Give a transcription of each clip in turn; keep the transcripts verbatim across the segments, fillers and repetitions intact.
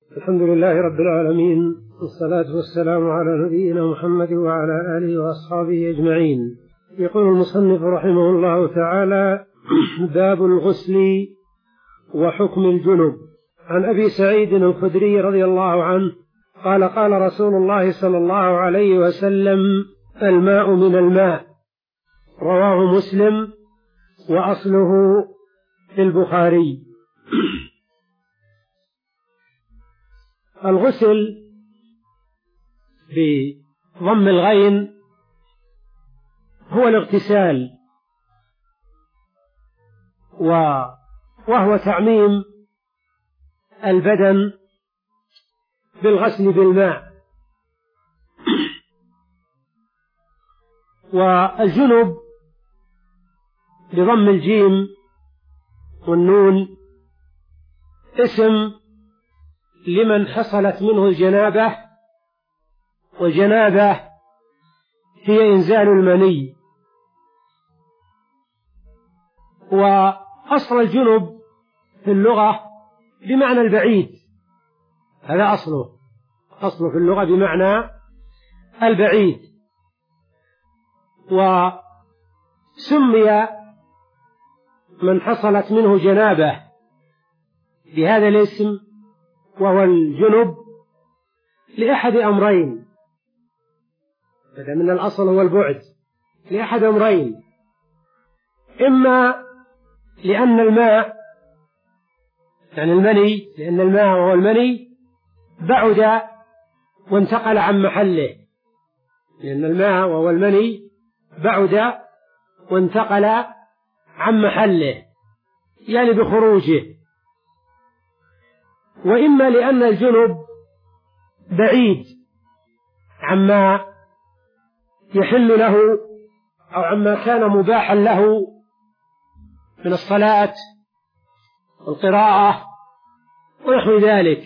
الحمد لله رب العالمين، والصلاة والسلام على نبينا محمد وعلى آله وأصحابه أجمعين. يقول المصنف رحمه الله تعالى: باب الغسل وحكم الجنب. عن أبي سعيد الخدري رضي الله عنه قال: قال رسول الله صلى الله عليه وسلم: الماء من الماء. رواه مسلم وأصله في البخاري. الغسل بضم الغين هو الاغتسال، وهو تعميم البدن بالغسل بالماء. والجنب بضم الجيم والنون اسم لمن حصلت منه الجنابة، والجنابة هي إنزال المني. وأصل الجنب في اللغة بمعنى البعيد، هذا أصله أصله في اللغة بمعنى البعيد. وسمي من حصلت منه جنابة بهذا الاسم وهو الجنب لأحد أمرين، هذا من الأصل هو البعد، لأحد أمرين: إما لأن الماء يعني المني، لأن الماء وهو المني بعد وانتقل عن محله، لأن الماء وهو المني بعد وانتقل عن محله يعني بخروجه. وإما لأن الجنب بعيد عما يحل له أو عما كان مباحا له من الصلاة والقراءة ونحو ذلك،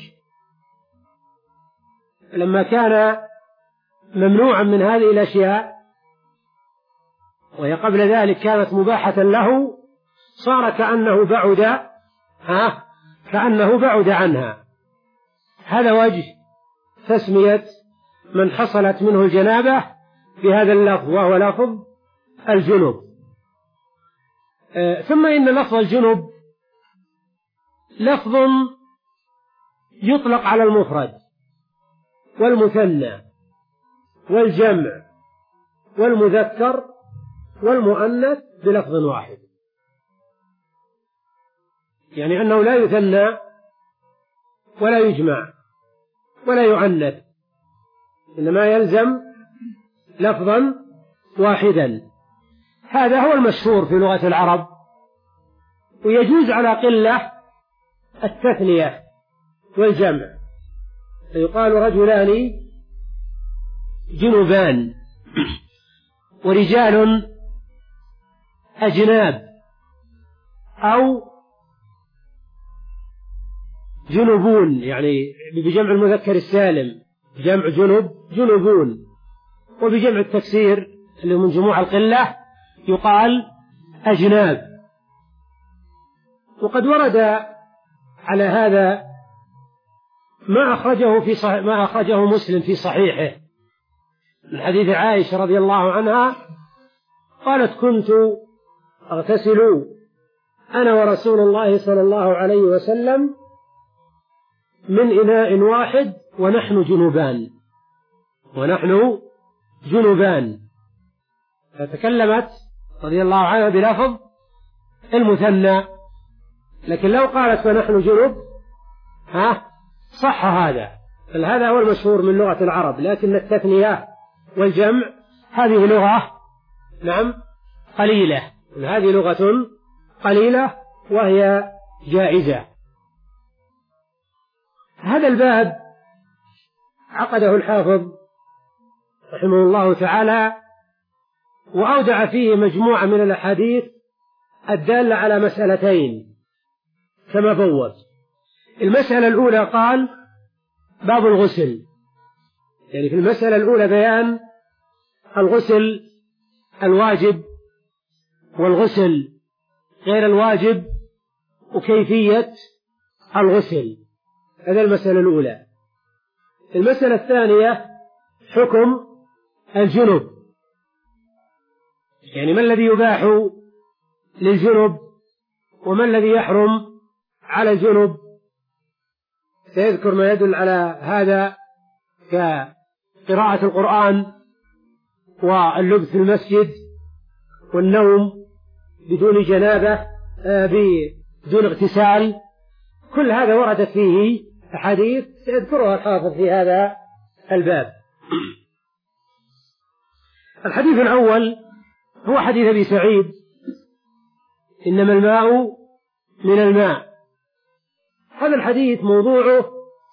لما كان ممنوعا من هذه الأشياء وهي قبل ذلك كانت مباحة له، صار كأنه بعد ها كأنه بعد عنها. هذا وجه تسمية من حصلت منه الجنابة بهذا اللفظ، وهو لفظ الجنب. آه ثم إن لفظ الجنب لفظ يطلق على المفرد والمثنى والجمع والمذكر والمؤنث بلفظ واحد، يعني أنه لا يثنى ولا يجمع ولا يؤنث، إنما يلزم لفظا واحدا. هذا هو المشهور في لغة العرب، ويجوز على قلة التثنية والجمع، فيقال رجلان جنبان ورجال أجناب أو جنبون، يعني بجمع المذكر السالم جمع جنب جنبون، وبجمع التكسير اللي من جموع القلة يقال أجناب. وقد ورد على هذا ما أخرجه في صحيح ما أخرجه مسلم في صحيحه من حديث عائشة رضي الله عنها قالت: كنت أغتسل أنا ورسول الله صلى الله عليه وسلم من إناء واحد ونحن جنبان ونحن جنبان فتكلمت رضي الله عنها بلفظ المثنى، لكن لو قالت ونحن جنب ها صح هذا، بل هذا هو المشهور من لغة العرب. لكن التثنية والجمع هذه لغة نعم قليلة، هذه لغة قليلة وهي جائزة. هذا الباب عقده الحافظ رحمه الله تعالى وأودع فيه مجموعة من الأحاديث الدالة على مسألتين كما بوّب. المسألة الأولى قال: باب الغسل، يعني في المسألة الأولى بيان الغسل الواجب والغسل غير الواجب وكيفية الغسل. هذا المسألة الأولى. المسألة الثانية حكم الجنب، يعني ما الذي يباح للجنب وما الذي يحرم على الجنب. سيذكر ما يدل على هذا كقراءة القرآن واللبس في المسجد والنوم بدون جنابة بدون اغتسال، كل هذا وردت فيه أحاديث سيذكرها الحافظ في هذا الباب. الحديث الأول هو حديث أبي سعيد إنما الماء من الماء. هذا الحديث موضوعه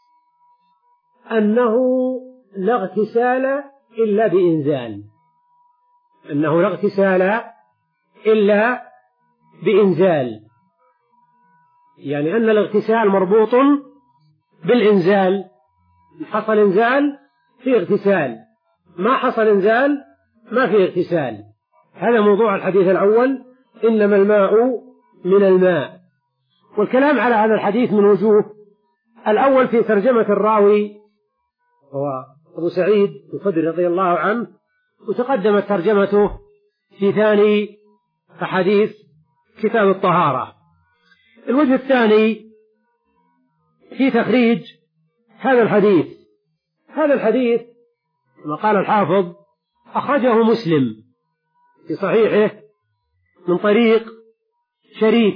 أنه لا اغتسال إلا بإنزال، أنه لا اغتسال إلا بإنزال، يعني أن الاغتسال مربوط بالإنزال، حصل إنزال في اغتسال، ما حصل إنزال ما في اغتسال. هذا موضوع الحديث الأول إنما الماء من الماء. والكلام على هذا الحديث من وجوه. الأول في ترجمة الراوي هو أبو سعيد الخدري رضي الله عنه، وتقدمت ترجمته في ثاني أحاديث كتاب الطهارة. الوجه الثاني في تخريج هذا الحديث. هذا الحديث كما قال الحافظ أخرجه مسلم في صحيحه من طريق شريك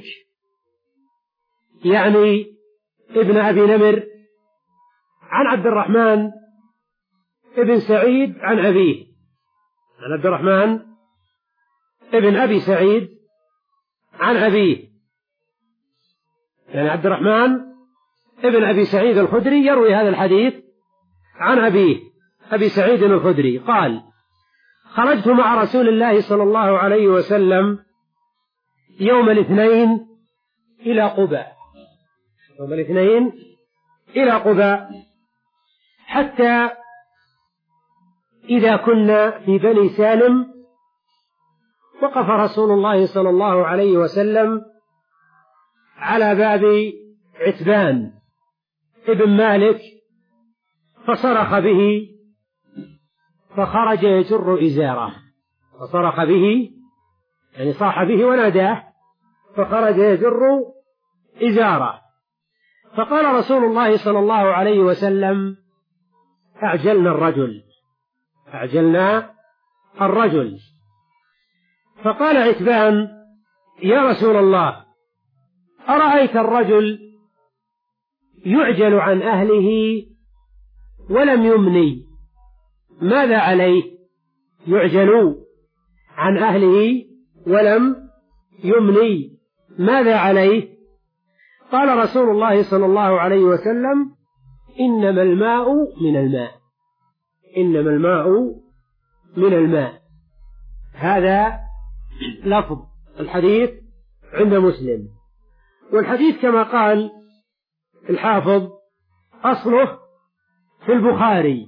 يعني ابن أبي نمر عن عبد الرحمن ابن سعيد عن أبيه، عن عبد الرحمن ابن أبي سعيد عن أبيه، يعني عبد الرحمن ابن أبي سعيد الخدري يروي هذا الحديث عن أبيه أبي سعيد الخدري قال: خرجت مع رسول الله صلى الله عليه وسلم يوم الاثنين إلى قباء، يوم الاثنين إلى قباء، حتى إذا كنا في بني سالم وقف رسول الله صلى الله عليه وسلم على باب عتبان ابن مالك فصرخ به فخرج يجر إزاره، فصرخ به يعني صاح به وناداه فخرج يجر إزاره. فقال رسول الله صلى الله عليه وسلم: أعجلنا الرجل، أعجلنا الرجل. فقال عتبان: يا رسول الله، أرأيت الرجل يعجل عن أهله ولم يمني، ماذا عليه؟ يعجل عن أهله ولم يمني، ماذا عليه؟ قال رسول الله صلى الله عليه وسلم: إنما الماء من الماء، إنما الماء من الماء. هذا لفظ الحديث عند مسلم. والحديث كما قال الحافظ أصله في البخاري،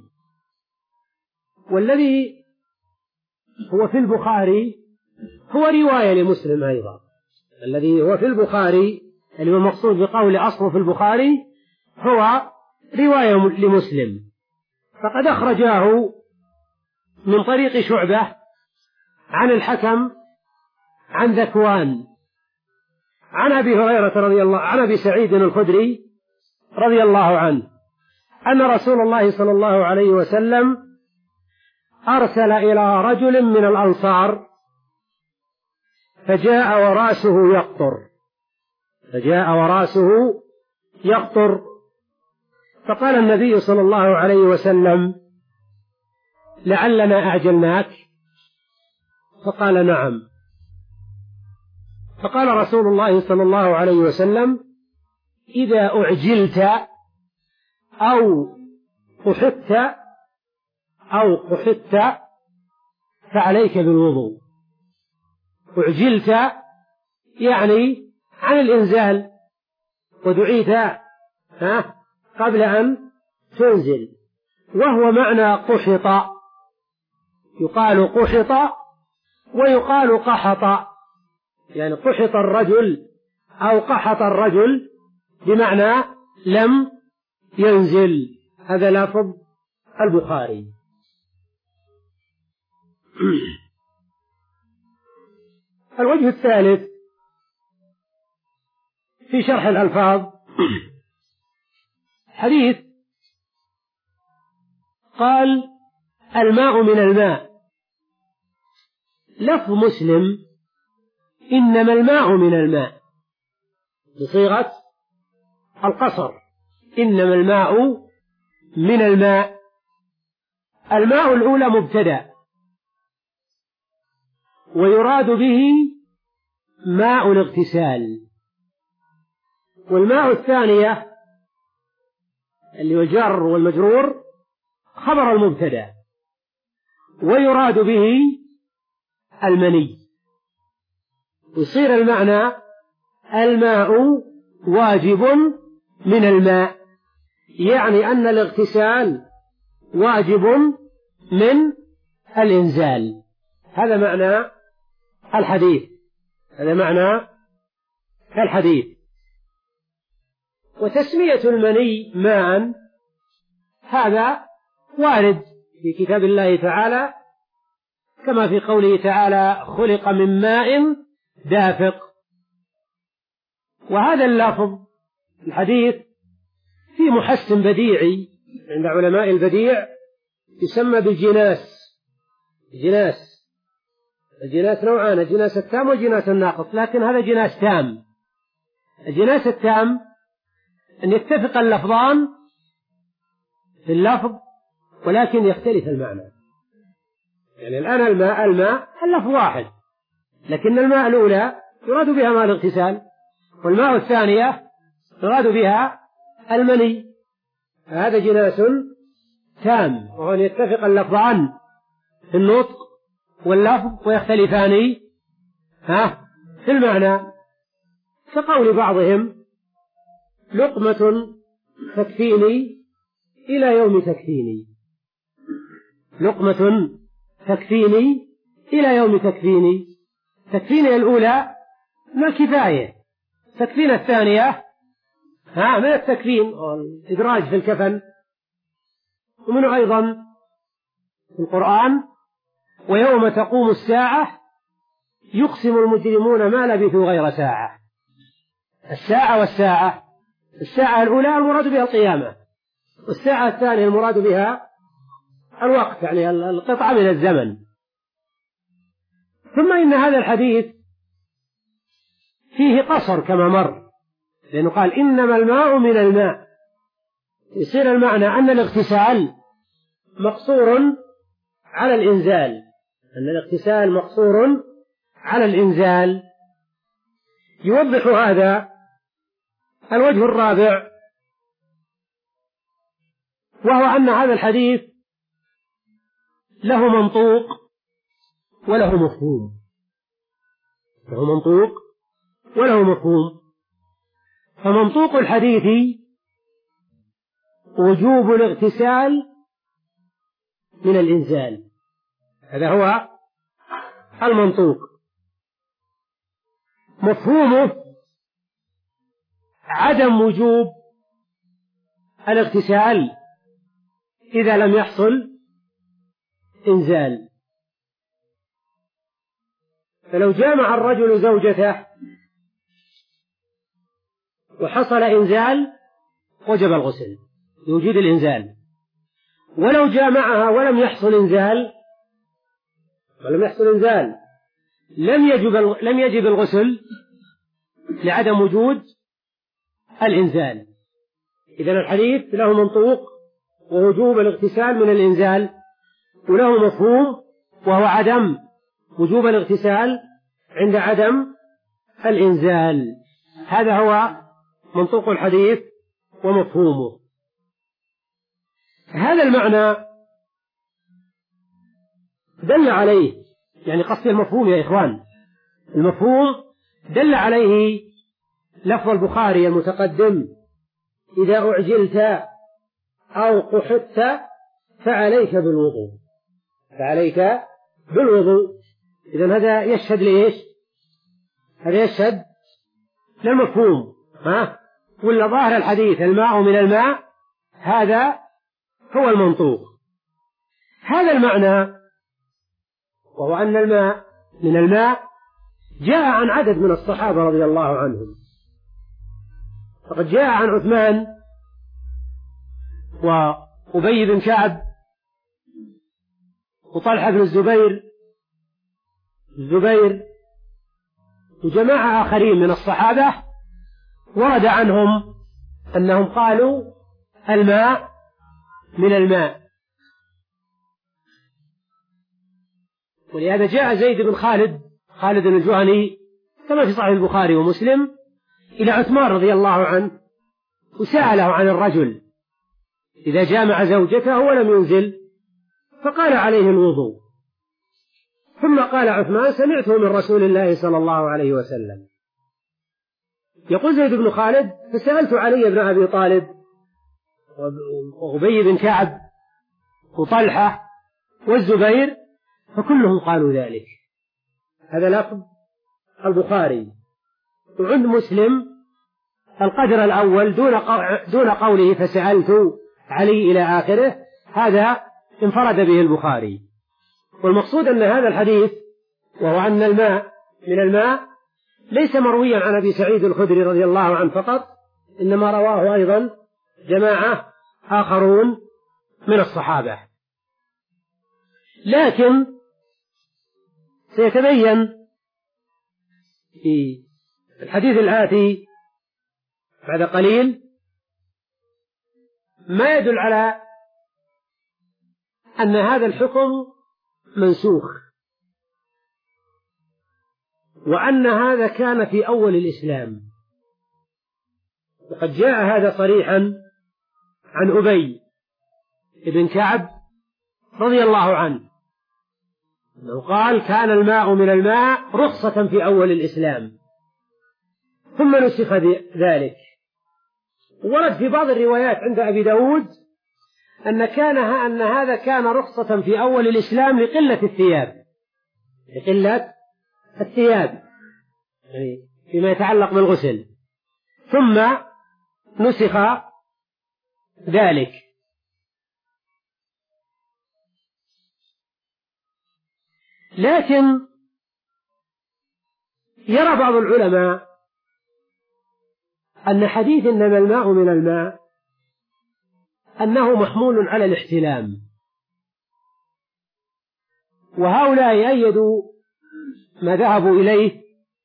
والذي هو في البخاري هو رواية لمسلم أيضا. الذي هو في البخاري اللي هو المقصود بقول أصله في البخاري هو رواية لمسلم، فقد أخرجاه من طريق شعبة عن الحكم عن ذكوان عن أبي هريرة رضي الله عن أبي سعيد الخدري رضي الله عنه أن رسول الله صلى الله عليه وسلم أرسل إلى رجل من الأنصار فجاء وراسه يقطر، فجاء وراسه يقطر، فقال النبي صلى الله عليه وسلم: لعلنا أعجلناك؟ فقال: نعم. فقال رسول الله صلى الله عليه وسلم: إذا أعجلت أو قحطت أو قحطت فعليك بالوضوء. أعجلت يعني عن الإنزال، ودعيت ها قبل أن تنزل، وهو معنى قحط، يقال قحط ويقال قحط، يعني قحط الرجل أو قحط الرجل بمعنى لم ينزل. هذا لفظ البخاري. الوجه الثالث في شرح الألفاظ حديث قال الماء من الماء، لفظ مسلم إنما الماء من الماء بصيغة القصر، إنما الماء من الماء. الماء الأولى مبتدأ، ويراد به ماء الاغتسال، والماء الثانية اللي هو الجار والمجرور خبر المبتدأ، ويراد به المني، يصير المعنى الماء واجب من الماء، يعني أن الاغتسال واجب من الإنزال. هذا معنى الحديث، هذا معنى الحديث. وتسمية المني ماء هذا وارد في كتاب الله تعالى، كما في قوله تعالى خلق من ماء دافق. وهذا اللفظ الحديث في محسن بديعي عند علماء البديع يسمى بالجناس. جناس الجناس نوعان، الجناس التام والجناس الناقص، لكن هذا جناس تام. الجناس التام أن يتفق اللفظان في اللفظ ولكن يختلف المعنى. يعني الآن الماء الماء اللفظ واحد، لكن الماء الأولى يراد بها ماء الاغتسال، والماء الثانية يراد بها المني. هذا جناس تام، وهو أن يتفق اللفظان في النطق واللفظ ويختلفان ها في المعنى، كقول بعضهم لقمة تكفيني إلى يوم تكفيني، لقمة تكفيني إلى يوم تكفيني. تكفيني الأولى من الكفاية، تكفين الثانية ها من التكفين والإدراج في الكفن. ومنه أيضا في القرآن ويوم تقوم الساعة يقسم المجرمون ما لبثوا غير ساعة. الساعة والساعة، الساعة الأولى المراد بها القيامة، والساعة الثانية المراد بها الوقت، يعني القطعة من الزمن. ثم إن هذا الحديث فيه قصر كما مر، لأنه قال إنما الماء من الماء، يصير المعنى أن الاغتسال مقصور على الإنزال، أن الاغتسال مقصور على الإنزال. يوضح هذا الوجه الرابع، وهو أن هذا الحديث له منطوق وله مفهوم، له منطوق وله مفهوم. فمنطوق الحديث وجوب الاغتسال من الإنزال، هذا هو المنطوق. مفهومه عدم وجوب الاغتسال إذا لم يحصل إنزال. فلو جامع الرجل زوجته وحصل إنزال وجب الغسل بوجود الإنزال، ولو جامعها ولم يحصل إنزال ولم يحصل إنزال لم يجب لم يجب الغسل لعدم وجود الإنزال. إذن الحديث له منطوق ووجوب الاغتسال من الإنزال، وله مفهوم وهو عدم وجوب الاغتسال عند عدم الإنزال. هذا هو منطوق الحديث ومفهومه. هذا المعنى دل عليه، يعني قصد المفهوم يا إخوان، المفهوم دل عليه لفظ البخاري المتقدم إذا أعجلت أو قحطت فعليك بالوضوء، فعليك بالوضوء. إذن هذا يشهد لإيش؟ هذا يشهد للمفهوم، ها؟ ولا ظاهر الحديث الماء من الماء هذا هو المنطوق. هذا المعنى، وهو أن الماء من الماء، جاء عن عدد من الصحابة رضي الله عنهم. فقد جاء عن عثمان وأبي بن كعب وطلحة بن الزبير الزبير وجماعة آخرين من الصحابة، ورد عنهم أنهم قالوا الماء من الماء. ولهذا جاء زيد بن خالد خالد الجهني كما في صحيح البخاري ومسلم إلى عثمان رضي الله عنه وسأله عن الرجل إذا جامع زوجته ولم ينزل، فقال عليه الوضوء. ثم قال عثمان سمعته من رسول الله صلى الله عليه وسلم. يقول زيد بن خالد فسألت علي بن أبي طالب وأبي بن كعب وطلحة والزبير فكلهم قالوا ذلك. هذا لفظ البخاري. وعند مسلم القدر الأول دون دون قوله فسألت علي إلى آخره، هذا انفرد به البخاري. والمقصود أن هذا الحديث، وهو أن الماء من الماء، ليس مرويا عن أبي سعيد الخدري رضي الله عنه فقط، إنما رواه أيضا جماعة آخرون من الصحابة. لكن سيتبين في الحديث الآتي بعد قليل ما يدل على أن هذا الحكم منسوخ، وأن هذا كان في أول الإسلام. وقد جاء هذا صريحا عن أبي بن كعب رضي الله عنه أنه قال كان الماء من الماء رخصة في أول الإسلام ثم نسخ ذلك. ورد في بعض الروايات عند أبي داود أن كان أن هذا كان رخصة في أول الإسلام لقلة الثياب لقلة الثياب يعني فيما يتعلق بالغسل، ثم نسخ ذلك. لكن يرى بعض العلماء أن حديث إنما الماء من الماء أنه محمول على الاحتلام، وهؤلاء أيدوا ما ذهبوا إليه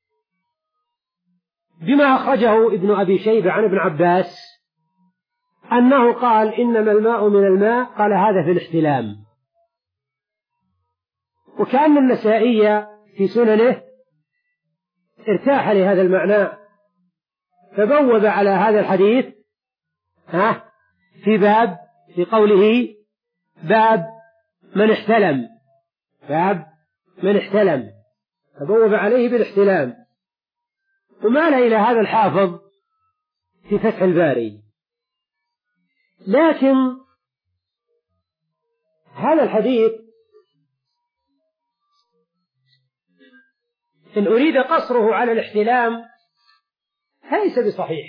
بما أخرجه ابن أبي شيبة عن ابن عباس أنه قال إنما الماء من الماء، قال هذا في الاحتلام. وكأن النسائي في سننه ارتاح لهذا المعنى فبوب على هذا الحديث ها في باب في قوله باب من احتلم باب من احتلم فبوب عليه بالاحتلام، ومال إلى هذا الحافظ في فتح الباري. لكن هذا الحديث إن أريد قصره على الاحتلام ليس بصحيح.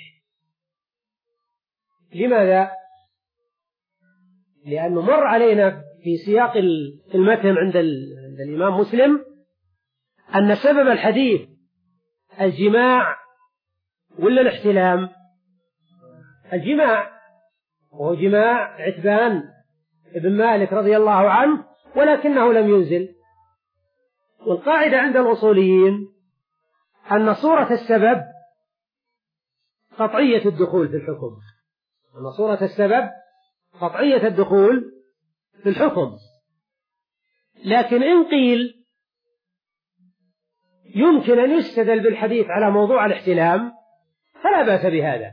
لماذا؟ لأنه مر علينا في سياق المتن عند الإمام مسلم أن سبب الحديث الجماع ولا الاحتلام؟ الجماع، وهو جماع عتبان ابن مالك رضي الله عنه، ولكنه لم ينزل. والقاعدة عند الأصوليين أن صورة السبب قطعية الدخول في الحكم أن صورة السبب قطعية الدخول في الحكم. لكن إن قيل يمكن أن يستدل بالحديث على موضوع الاحتلام فلا بأس بهذا،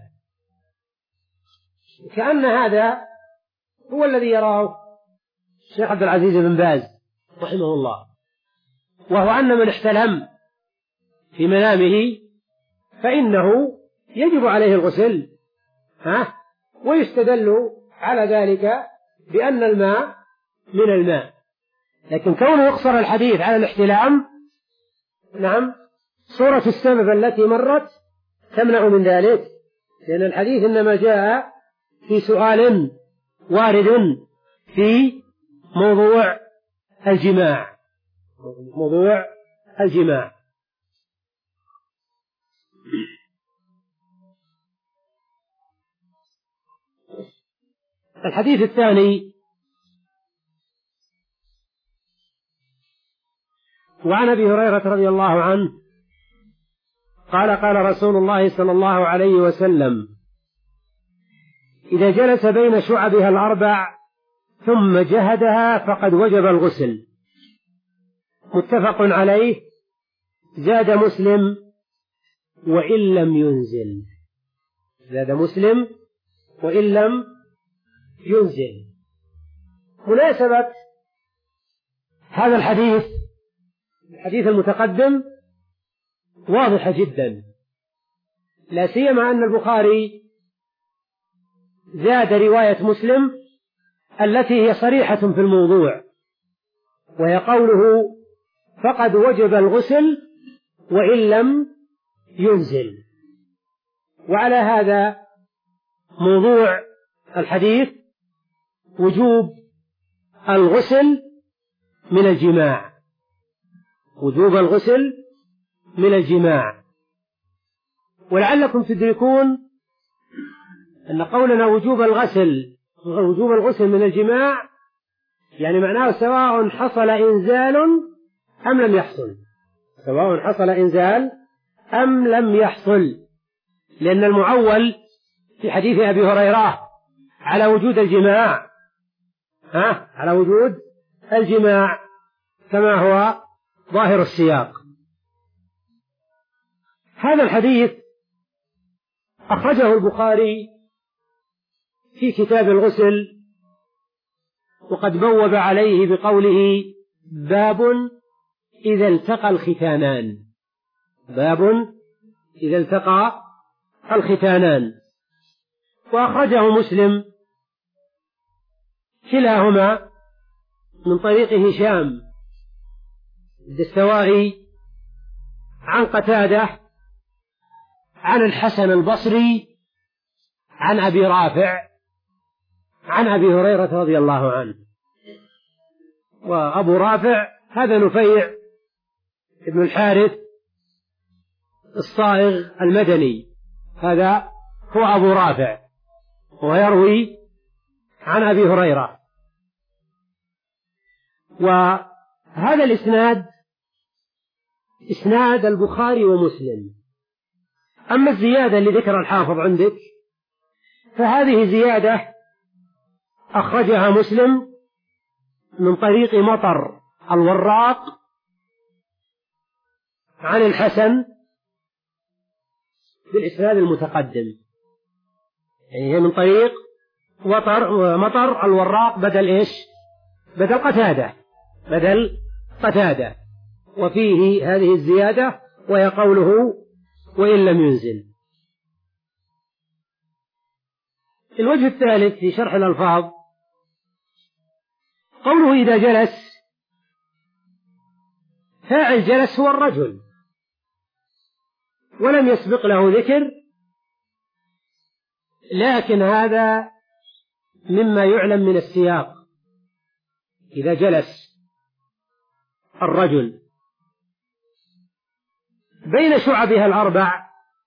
كأن هذا هو الذي يراه الشيخ عبد العزيز بن باز رحمه الله، وهو أن من احتلم في منامه فإنه يجب عليه الغسل ها ويستدل على ذلك بأن الماء من الماء. لكن كونه يقصر الحديث على الاحتلام، نعم، صورة السبب التي مرت تمنع من ذلك، لأن الحديث إنما جاء في سؤال وارد في موضوع الجماع موضوع الجماع الحديث الثاني: وعن أبي هريرة رضي الله عنه قال: قال رسول الله صلى الله عليه وسلم: إذا جلس بين شعبها الأربع ثم جهدها فقد وجب الغسل. متفق عليه. زاد مسلم: وإن لم ينزل. زاد مسلم: وإن لم ينزل. مناسبة هذا الحديث الحديث المتقدم واضحة جدا، لا سيما أن البخاري زاد رواية مسلم التي هي صريحة في الموضوع، وهي قوله: فقد وجب الغسل وإن لم ينزل. وعلى هذا موضوع الحديث وجوب الغسل من الجماع وجوب الغسل من الجماع. ولعلكم تدركون أن قولنا وجوب الغسل وجوب الغسل من الجماع يعني معناه سواء حصل إنزال أم لم يحصل سواء حصل إنزال أم لم يحصل، لأن المعول في حديث أبي هريرة على وجود الجماع ها على وجود الجماع كما هو ظاهر السياق. هذا الحديث أخرجه البخاري في كتاب الغسل، وقد بوب عليه بقوله: باب إذا التقى الختانان. باب إذا التقى الختانان. وأخرجه مسلم كلاهما من طريق هشام الدستوائي عن قتادة عن الحسن البصري عن أبي رافع عن أبي هريرة رضي الله عنه. وأبو رافع هذا نفيع ابن الحارث الصائغ المدني، هذا هو أبو رافع، ويروي عن أبي هريرة. وهذا الإسناد إسناد البخاري ومسلم. أما الزيادة اللي ذكر الحافظ عندك فهذه زيادة أخرجها مسلم من طريق مطر الوراق عن الحسن بالإسناد المتقدم، يعني هي من طريق مطر مطر الوراق بدل إيش؟ بدل قتادة بدل قتادة وفيه هذه الزيادة وهي قوله: وإن لم ينزل. الوجه الثالث في شرح الألفاظ قوله: إذا جلس. فاعل جلس هو الرجل، ولم يسبق له ذكر، لكن هذا مما يعلم من السياق. إذا جلس الرجل بين شعبها الأربع،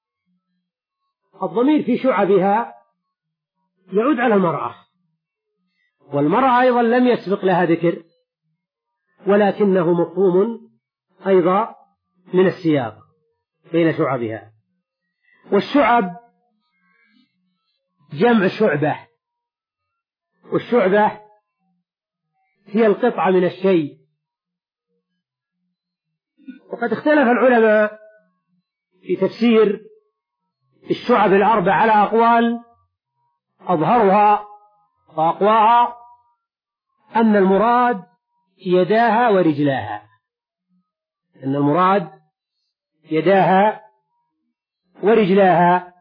الضمير في شعبها يعود على المرأة، والمرأة أيضا لم يسبق لها ذكر، ولكنه مفهوم أيضا من السياق بين شعبها. والشعب جمع شعبة، والشعبة هي القطعة من الشيء. وقد اختلف العلماء في تفسير الشعب الأربع على أقوال، أظهرها وأقواها أن المراد يداها ورجلاها أن المراد يداها ورجلاها.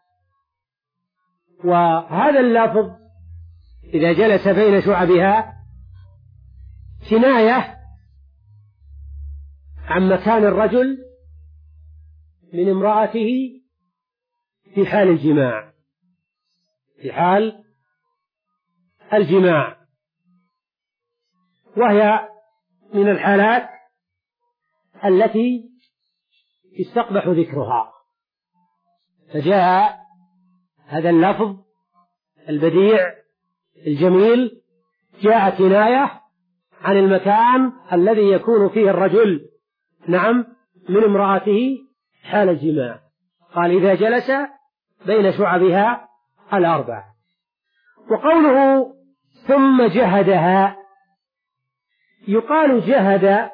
وهذا اللفظ إذا جلس بين شعبها كناية عن مكان الرجل من امرأته في حال الجماع في حال الجماع، وهي من الحالات التي يستقبح ذكرها. فجاء هذا اللفظ البديع الجميل، جاء كناية عن المكان الذي يكون فيه الرجل نعم من امرأته حال الجماع. قال إذا جلس بين شعبها الأربع. وقوله ثم جهدها، يقال جهد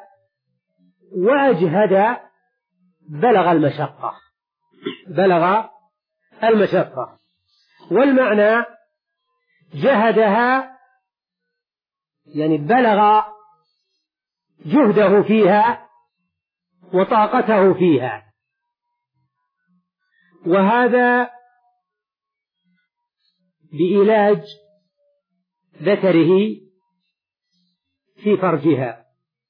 وأجهد بلغ المشقة، بلغ المشقة. والمعنى جهدها يعني بلغ جهده فيها وطاقته فيها. وهذا بإيلاج ذكره في فرجها.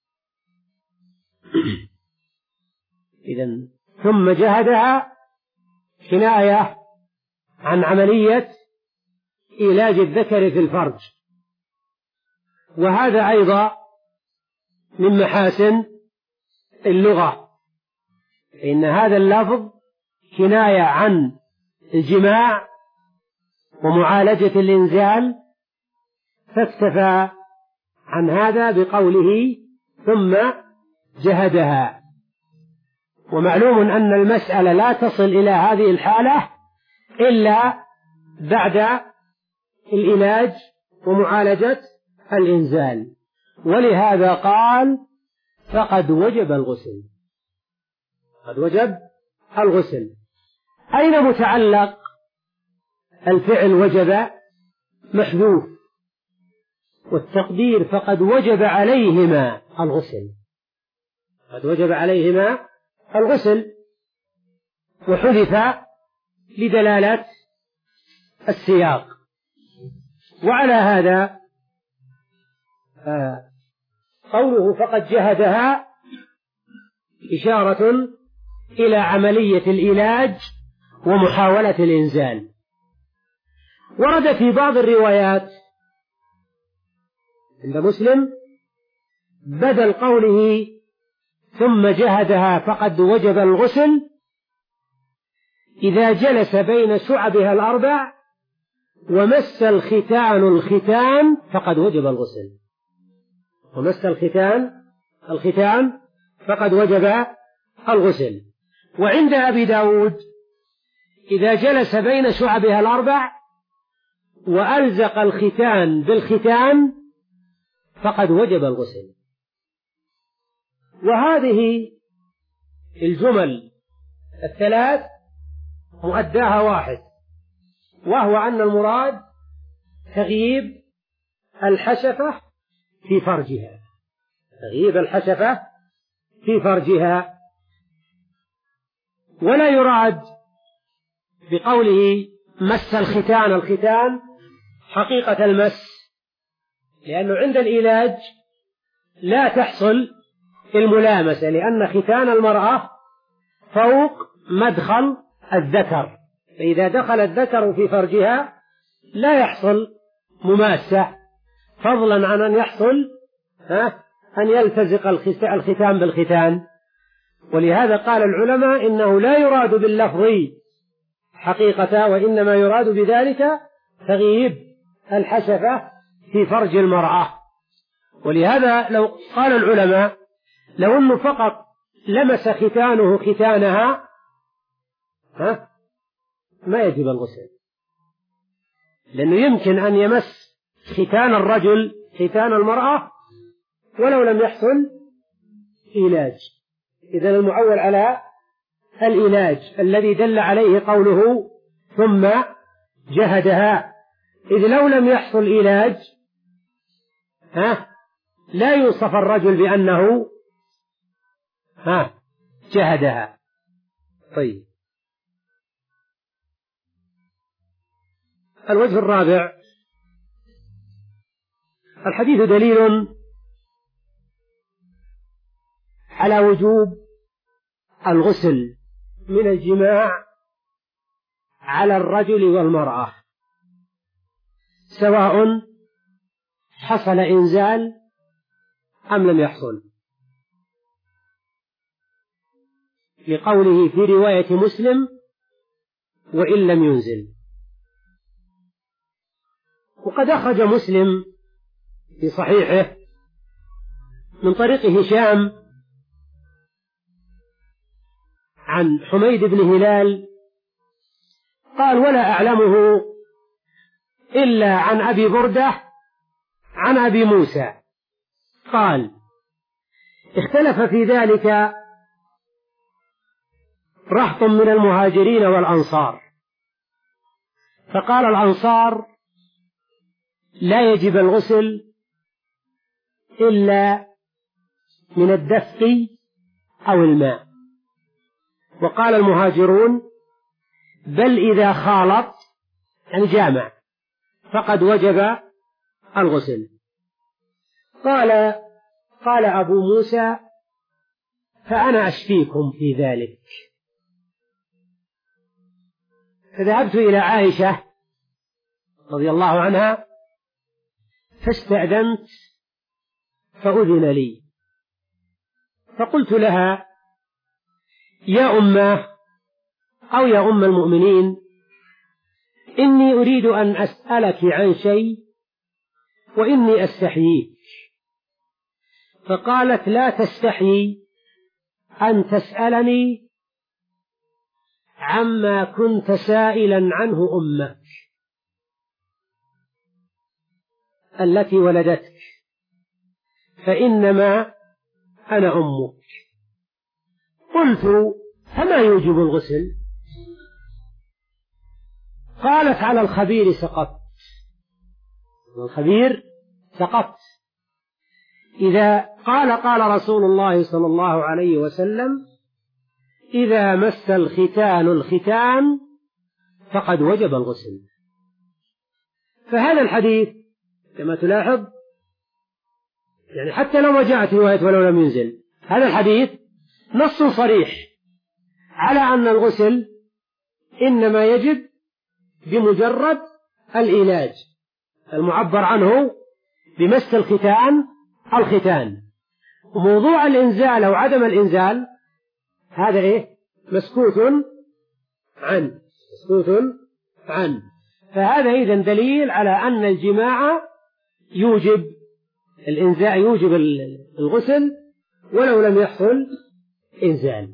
إذن ثم جهدها كناية عن عملية إيلاج الذكر في الفرج. وهذا أيضا من محاسن اللغة، إن هذا اللفظ كناية عن الجماع ومعالجة الإنزال، فاكتفى عن هذا بقوله ثم جهدها. ومعلوم أن المسألة لا تصل إلى هذه الحالة إلا بعد العلاج ومعالجة الإنزال، ولهذا قال فقد وجب الغسل، قد وجب الغسل. أين متعلق الفعل وجب؟ محذوف، والتقدير فقد وجب عليهما الغسل، قد وجب عليهما الغسل، وحذف لدلالة السياق. وعلى هذا آه قوله فقد جهدها إشارة إلى عملية العلاج ومحاولة الإنزال. ورد في بعض الروايات عند مسلم بدل قوله ثم جهدها فقد وجب الغسل إذا جلس بين شعبها الأربع ومس الختان الختان فقد وجب الغسل، ومس الختان الختان فقد وجب الغسل. وعند أبي داود إذا جلس بين شعبها الأربع وألزق الختان بالختان فقد وجب الغسل. وهذه الجمل الثلاث مؤداها واحد، وهو أن المراد تغييب الحشفة في فرجها، تغييب الحشفة في فرجها. ولا يراد بقوله مس الختان الختان حقيقة المس، لأنه عند العلاج لا تحصل الملامسة، لأن ختان المرأة فوق مدخل الذكر، فإذا دخل الذكر في فرجها لا يحصل مماسة، فضلا عن أن يحصل ها أن يلتزق الختان بالختان. ولهذا قال العلماء إنه لا يراد باللفظ حقيقة، وإنما يراد بذلك تغييب الحشفة في فرج المرأة. ولهذا لو قال العلماء لو أنه فقط لمس ختانه ختانها ها ما يجب الغسل، لأنه يمكن أن يمس ختان الرجل ختان المرأة ولو لم يحصل علاج. إذن المعول على العلاج الذي دل عليه قوله ثم جهدها، إذ لو لم يحصل علاج ها لا يوصف الرجل بأنه ها جهدها. طيب، الوجه الرابع، الحديث دليل على وجوب الغسل من الجماع على الرجل والمرأة، سواء حصل إنزال أم لم يحصل، لقوله في رواية مسلم وإن لم ينزل. وقد أخرج مسلم في صحيحه من طريق هشام عن حميد بن هلال قال: ولا أعلمه إلا عن أبي بردة عن أبي موسى قال: اختلف في ذلك رهط من المهاجرين والأنصار، فقال الأنصار: لا يجب الغسل إلا من الدفق أو الماء، وقال المهاجرون: بل إذا خالط يعني جامع فقد وجب الغسل. قال قال أبو موسى: فأنا أشفيكم في ذلك. فذهبت إلى عائشة رضي الله عنها فاستأذنت فأذن لي، فقلت لها: يا أمه أو يا أم المؤمنين، إني أريد أن أسألك عن شيء وإني أستحييك. فقالت: لا تستحيي أن تسألني عما كنت سائلا عنه أمك التي ولدتك، فإنما أنا أمك. قلت: فما يوجب الغسل؟ قالت: على الخبير سقطت. الخبير سقطت. إذا قال قال رسول الله صلى الله عليه وسلم: إذا مس الختان الختان فقد وجب الغسل. فهذا الحديث كما تلاحظ يعني حتى لو جاءت رواية ولو لم ينزل، هذا الحديث نص صريح على أن الغسل إنما يجب بمجرد العلاج المعبر عنه بمس الختان الختان. وموضوع الإنزال أو عدم الإنزال هذا إيه؟ مسكوت عنه مسكوت عنه. فهذا إذن دليل على أن الجماع يوجب الإنزال، يوجب الغسل ولو لم يحصل إنزال.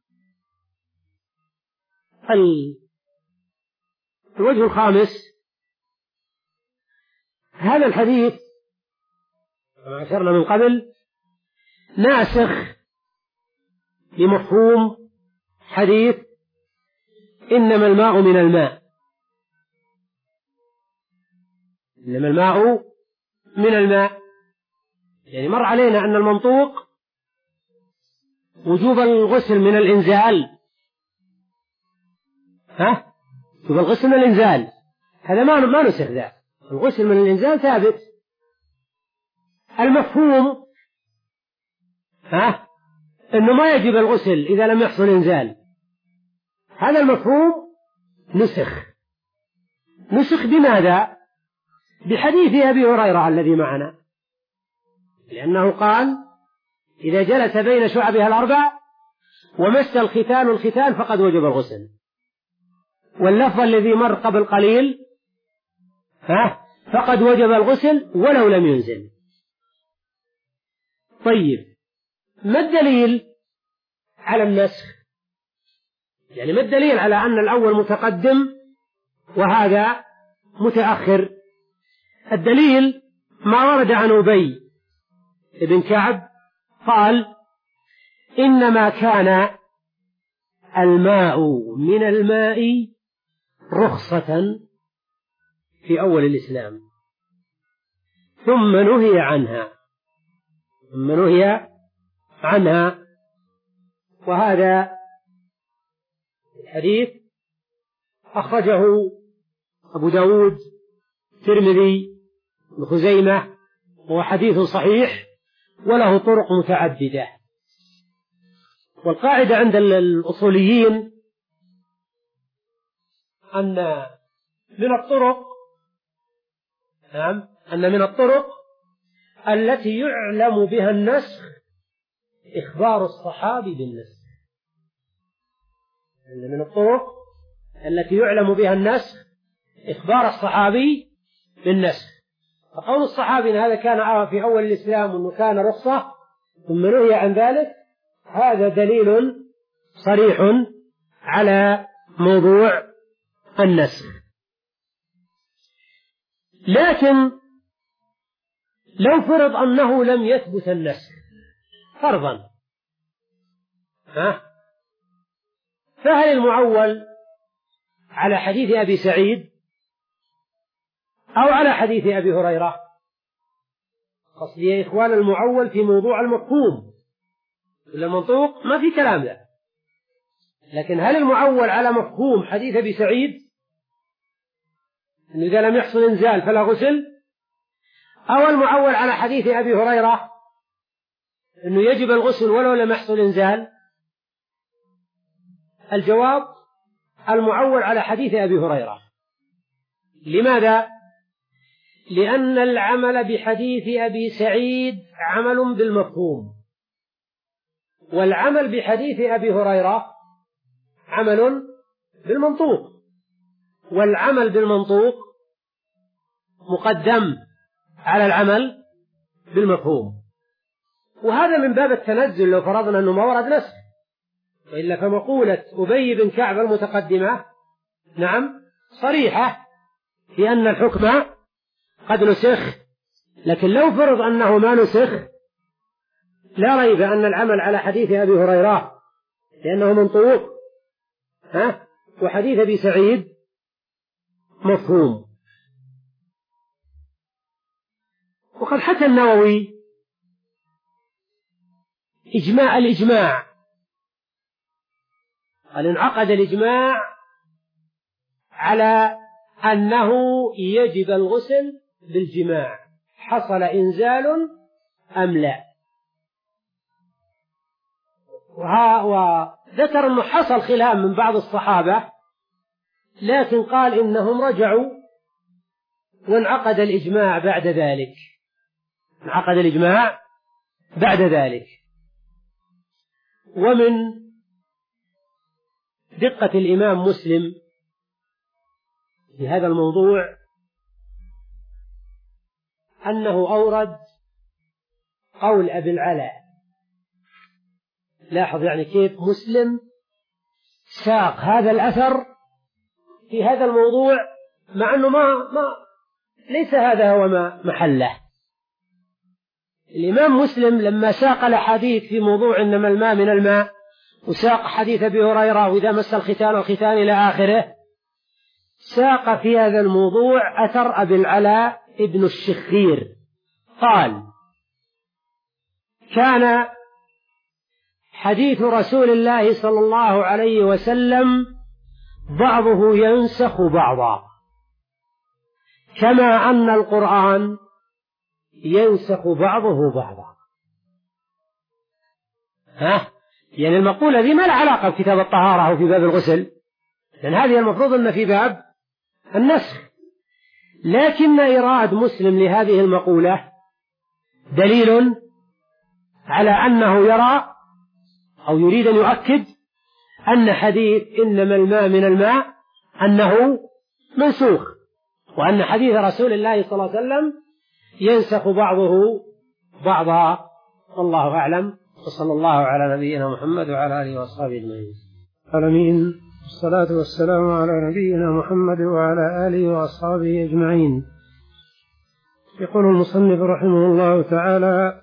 الوجه الخامس: هذا الحديث كما أشرنا من قبل ناسخ لمفهوم حديث إنما الماء من الماء. إنما الماء من الماء يعني مر علينا أن المنطوق وجوب الغسل من الإنزال، ها؟ وجوب الغسل من الإنزال هذا ما ما نسخ ذا، الغسل من الإنزال ثابت. المفهوم ها إنه ما يجب الغسل إذا لم يحصل إنزال، هذا المفهوم نسخ. نسخ بماذا؟ بحديث أبي هريرة الذي معنا، لأنه قال: إذا جلس بين شعبها الأربع ومس الختان الختان فقد وجب الغسل. واللفظ الذي مر قبل قليل ها فقد وجب الغسل ولو لم ينزل. طيب، ما الدليل على النسخ؟ يعني ما الدليل على أن الأول متقدم وهذا متأخر؟ الدليل ما ورد عن أبي بن كعب قال: إنما كان الماء من الماء رخصة في أول الإسلام ثم نهي عنها ثم نهي عنها وهذا الحديث أخرجه أبو داود الترمذي وخزيمة، وهو حديث صحيح وله طرق متعددة. والقاعدة عند الأصوليين أن من الطرق نعم أن من الطرق التي يعلم بها النسخ إخبار الصحابي بالنسخ. من الطرق التي يعلم بها النسخ إخبار الصحابي بالنسخ. فقول الصحابي إن هذا كان في أول الإسلام وأنه كان رخصة ثم نهي عن ذلك، هذا دليل صريح على موضوع النسخ. لكن لو فرض أنه لم يثبت النسخ فرضا، ها فهل المعول على حديث أبي سعيد أو على حديث أبي هريرة؟ قصدي يا إخوان المعول في موضوع المفهوم ولا المنطوق ما في كلام له، لكن هل المعول على مفهوم حديث أبي سعيد أنه إذا لم يحصل إنزال فلا غسل، أو المعول على حديث أبي هريرة أنه يجب الغسل ولو لم يحصل إنزال؟ الجواب المعول على حديث أبي هريرة. لماذا؟ لأن العمل بحديث أبي سعيد عمل بالمفهوم، والعمل بحديث أبي هريرة عمل بالمنطوق، والعمل بالمنطوق مقدم على العمل بالمفهوم. وهذا من باب التنزل لو فرضنا أنه ما ورد نسخ، وإلا فمقولة أبي بن كعب المتقدمة نعم صريحة في أن الحكم قد نسخ. لكن لو فرض أنه ما نسخ لا ريب أن العمل على حديث أبي هريرة لأنه منطوق، ها وحديث أبي سعيد مفهوم. وقد حكى النووي إجماع الإجماع، قال انعقد الإجماع على أنه يجب الغسل بالجماع حصل إنزال أم لا. وذكر أنه حصل خلاف من بعض الصحابة، لكن قال إنهم رجعوا وانعقد الإجماع بعد ذلك، انعقد الإجماع بعد ذلك. ومن دقة الإمام مسلم في هذا الموضوع أنه أورد قول أبي العلاء. لاحظ يعني كيف مسلم ساق هذا الأثر في هذا الموضوع مع أنه ما, ما ليس هذا هو ما محله. الإمام مسلم لما ساق الحديث في موضوع إنما الماء من الماء، وساق حديث أبي هريرة وإذا مس الختان الختان إلى آخره، ساق في هذا الموضوع أثر أبي العلاء ابن الشخير قال: كان حديث رسول الله صلى الله عليه وسلم بعضه ينسخ بعضا، كما أن القرآن ينسخ بعضه بعضا. ها يعني المقولة ذي ما لها علاقة بكتاب الطهارة أو في باب الغسل، لأن هذه المفروض أن في باب النسخ. لكن إيراد مسلم لهذه المقولة دليل على أنه يرى أو يريد أن يؤكد أن حديث إنما الماء من الماء أنه منسوخ، وأن حديث رسول الله صلى الله عليه وسلم ينسخ بعضه بعضا. والله أعلم، وصلى الله على نبينا محمد وعلى آله وأصحابه أجمعين. آمين. الصلاة والسلام على نبينا محمد وعلى آله وأصحابه أجمعين. يقول المصنف رحمه الله تعالى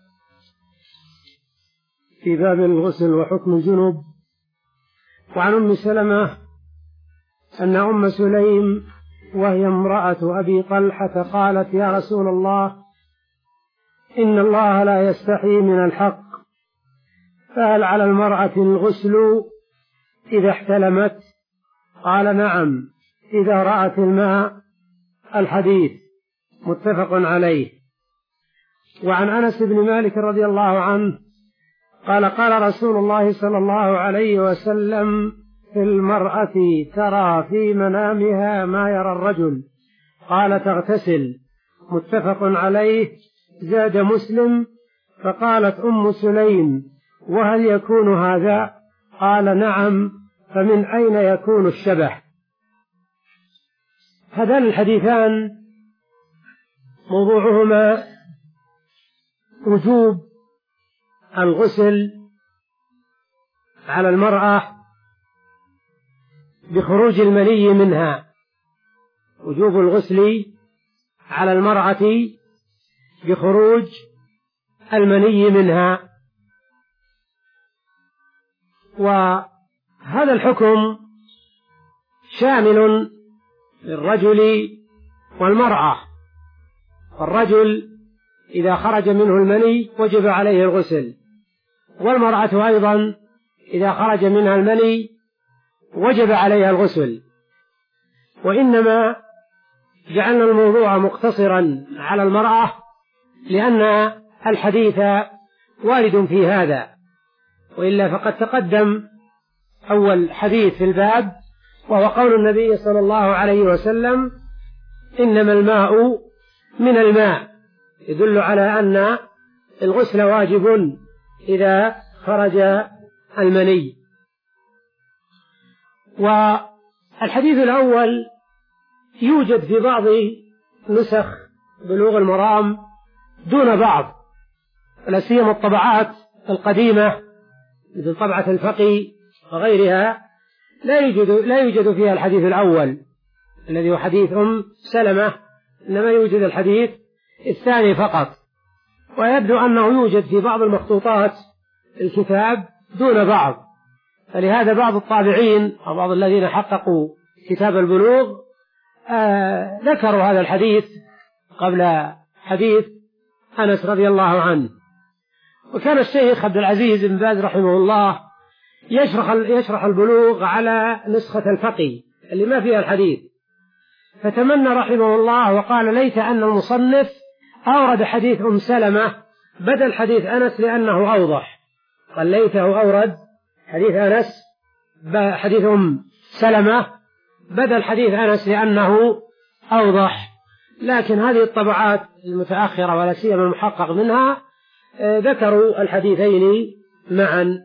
في باب الغسل وحكم الجنوب: وعن أم سلمة أن أم سليم وهي امرأة أبي طلحة قالت: يا رسول الله، إن الله لا يستحي من الحق، فهل على المرأة الغسل إذا احتلمت؟ قال: نعم، إذا رأت الماء. الحديث متفق عليه. وعن أنس بن مالك رضي الله عنه قال: قال رسول الله صلى الله عليه وسلم: في المرأة ترى في منامها ما يرى الرجل، قال: تغتسل. متفق عليه. زاد مسلم: فقالت أم سليم: وهل يكون هذا؟ قال: نعم، فمن أين يكون الشبه؟ هذان الحديثان موضوعهما وجوب الغسل على المرأة بخروج المني منها، وجوب الغسل على المرأة بخروج المني منها. وهذا الحكم شامل للرجل والمرأة. الرجل إذا خرج منه المني وجب عليه الغسل، والمرأة أيضا إذا خرج منها المني وجب عليها الغسل. وإنما جعلنا الموضوع مقتصرا على المرأة لأن الحديث وارد في هذا، وإلا فقد تقدم أول حديث في الباب، وهو قول النبي صلى الله عليه وسلم: إنما الماء من الماء، يدل على أن الغسل واجب إذا خرج المني. والحديث الأول يوجد في بعض نسخ بلوغ المرام دون بعض، لا سيما الطبعات القديمة مثل طبعة الفقي وغيرها لا يوجد لا يوجد فيها الحديث الأول الذي هو حديث أم سلمة، إنما يوجد الحديث الثاني فقط. ويبدو أنه يوجد في بعض المخطوطات الكتاب دون بعض، فلهذا بعض الطابعين أو بعض الذين حققوا كتاب البلوغ آه ذكروا هذا الحديث قبل حديث أنس رضي الله عنه. وكان الشيخ عبد العزيز بن باز رحمه الله يشرح يشرح البلوغ على نسخة الفقي اللي ما فيها الحديث، فتمنى رحمه الله وقال: ليت أن المصنف أورد حديث أم سلمة بدل حديث أنس لأنه أوضح. قال: ليته أورد حديث أنس حديث أم سلمة بدل حديث أنس لأنه أوضح. لكن هذه الطبعات المتأخرة ولا سيما المحقق منها ذكروا الحديثين معا.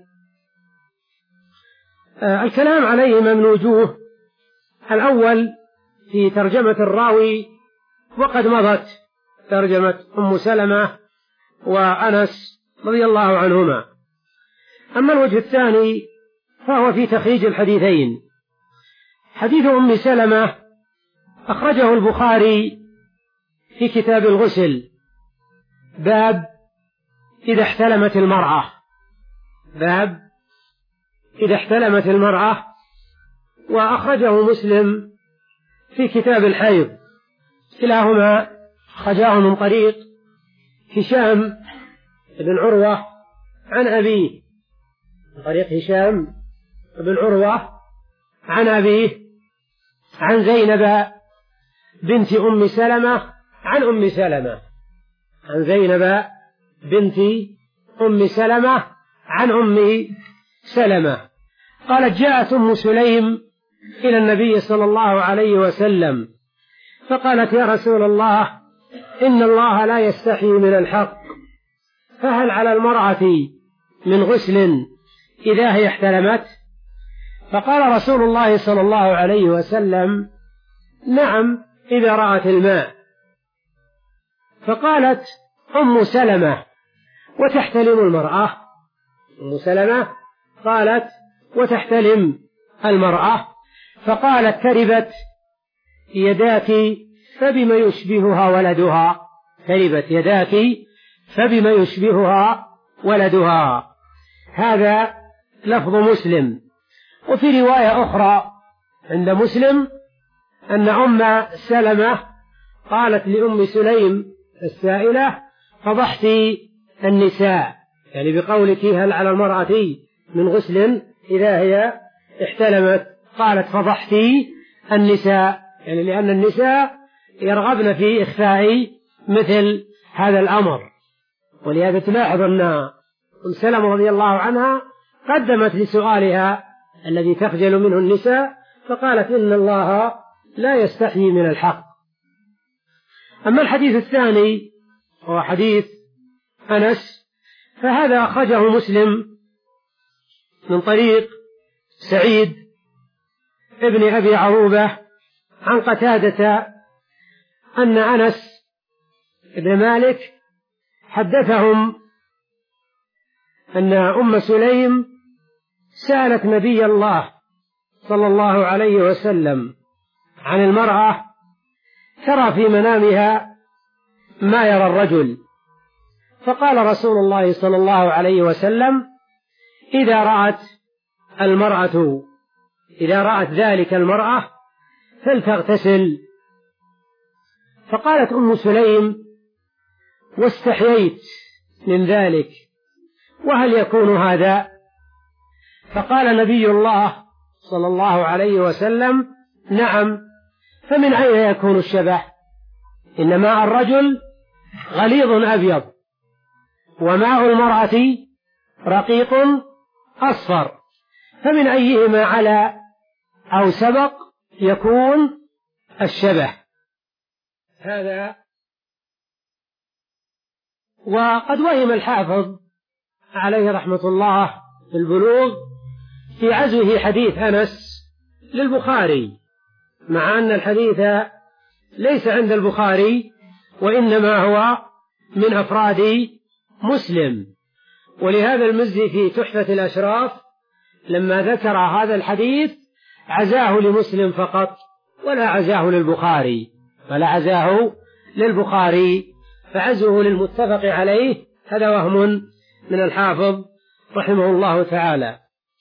الكلام عليهما من وجوه: الأول في ترجمة الراوي، وقد مضت ترجمة أم سلمة وأنس رضي الله عنهما. أما الوجه الثاني فهو في تخريج الحديثين. حديث أم سلمة أخرجه البخاري في كتاب الغسل، باب إذا احتلمت المرأة، باب إذا احتلمت المرأة. وأخرجه مسلم في كتاب الحيض، كلاهما أخرجاه من طريق هشام بن عروة عن أبيه، من طريق هشام بن عروة عن أبيه عن زينب بنت أم سلمة عن أم سلمة، عن زينب بنت أم سلمة عن أم سلمة قالت: جاءت أم سليم إلى النبي صلى الله عليه وسلم فقالت: يا رسول الله، إن الله لا يستحي من الحق، فهل على المرأة من غسل إذا هي احتلمت؟ فقال رسول الله صلى الله عليه وسلم: نعم، إذا رأت الماء. فقالت أم سلمة: وتحتلم المرأة؟ أم سلمة قالت: وتحتلم المرأة؟ فقالت: تربت يداك فبما يشبهها ولدها، تربت يداك فبما يشبهها ولدها. هذا لفظ مسلم. وفي رواية أخرى عند مسلم أن أم سلمة قالت لأم سليم السائلة: فضحت النساء، يعني بقولك هل على المرأة من غسل إذا هي احتلمت؟ قالت: فضحت النساء، يعني لأن النساء يرغبن في إخفاء مثل هذا الأمر. ولهذا تلاحظ أن أم سلمة رضي الله عنها قدمت لسؤالها الذي تخجل منه النساء فقالت: إن الله لا يستحيي من الحق. أما الحديث الثاني هو حديث أنس، فهذا أخرجه مسلم من طريق سعيد ابن أبي عروبة عن قتادة أن أنس بن مالك حدثهم أن أم سليم سألت نبي الله صلى الله عليه وسلم عن المرأة ترى في منامها ما يرى الرجل، فقال رسول الله صلى الله عليه وسلم: إذا رأت المرأة إذا رأت ذلك المرأة فلتغتسل. فقالت أم سليم: واستحييت من ذلك، وهل يكون هذا؟ فقال نبي الله صلى الله عليه وسلم: نعم، فمن أين يكون الشبه؟ إن ماء الرجل غليظ أبيض، وماء المرأة رقيق أصفر، فمن أيهما على أو سبق يكون الشبه. هذا. وقد وهم الحافظ عليه رحمة الله في البلوغ في عزوه حديث أنس للبخاري، مع أن الحديث ليس عند البخاري وإنما هو من أفراد مسلم. ولهذا المزي في تحفة الأشراف لما ذكر هذا الحديث عزاه لمسلم فقط، ولا عزاه للبخاري ولا عزاه للبخاري، فعزه للمتفق عليه هذا وهم من الحافظ رحمه الله تعالى.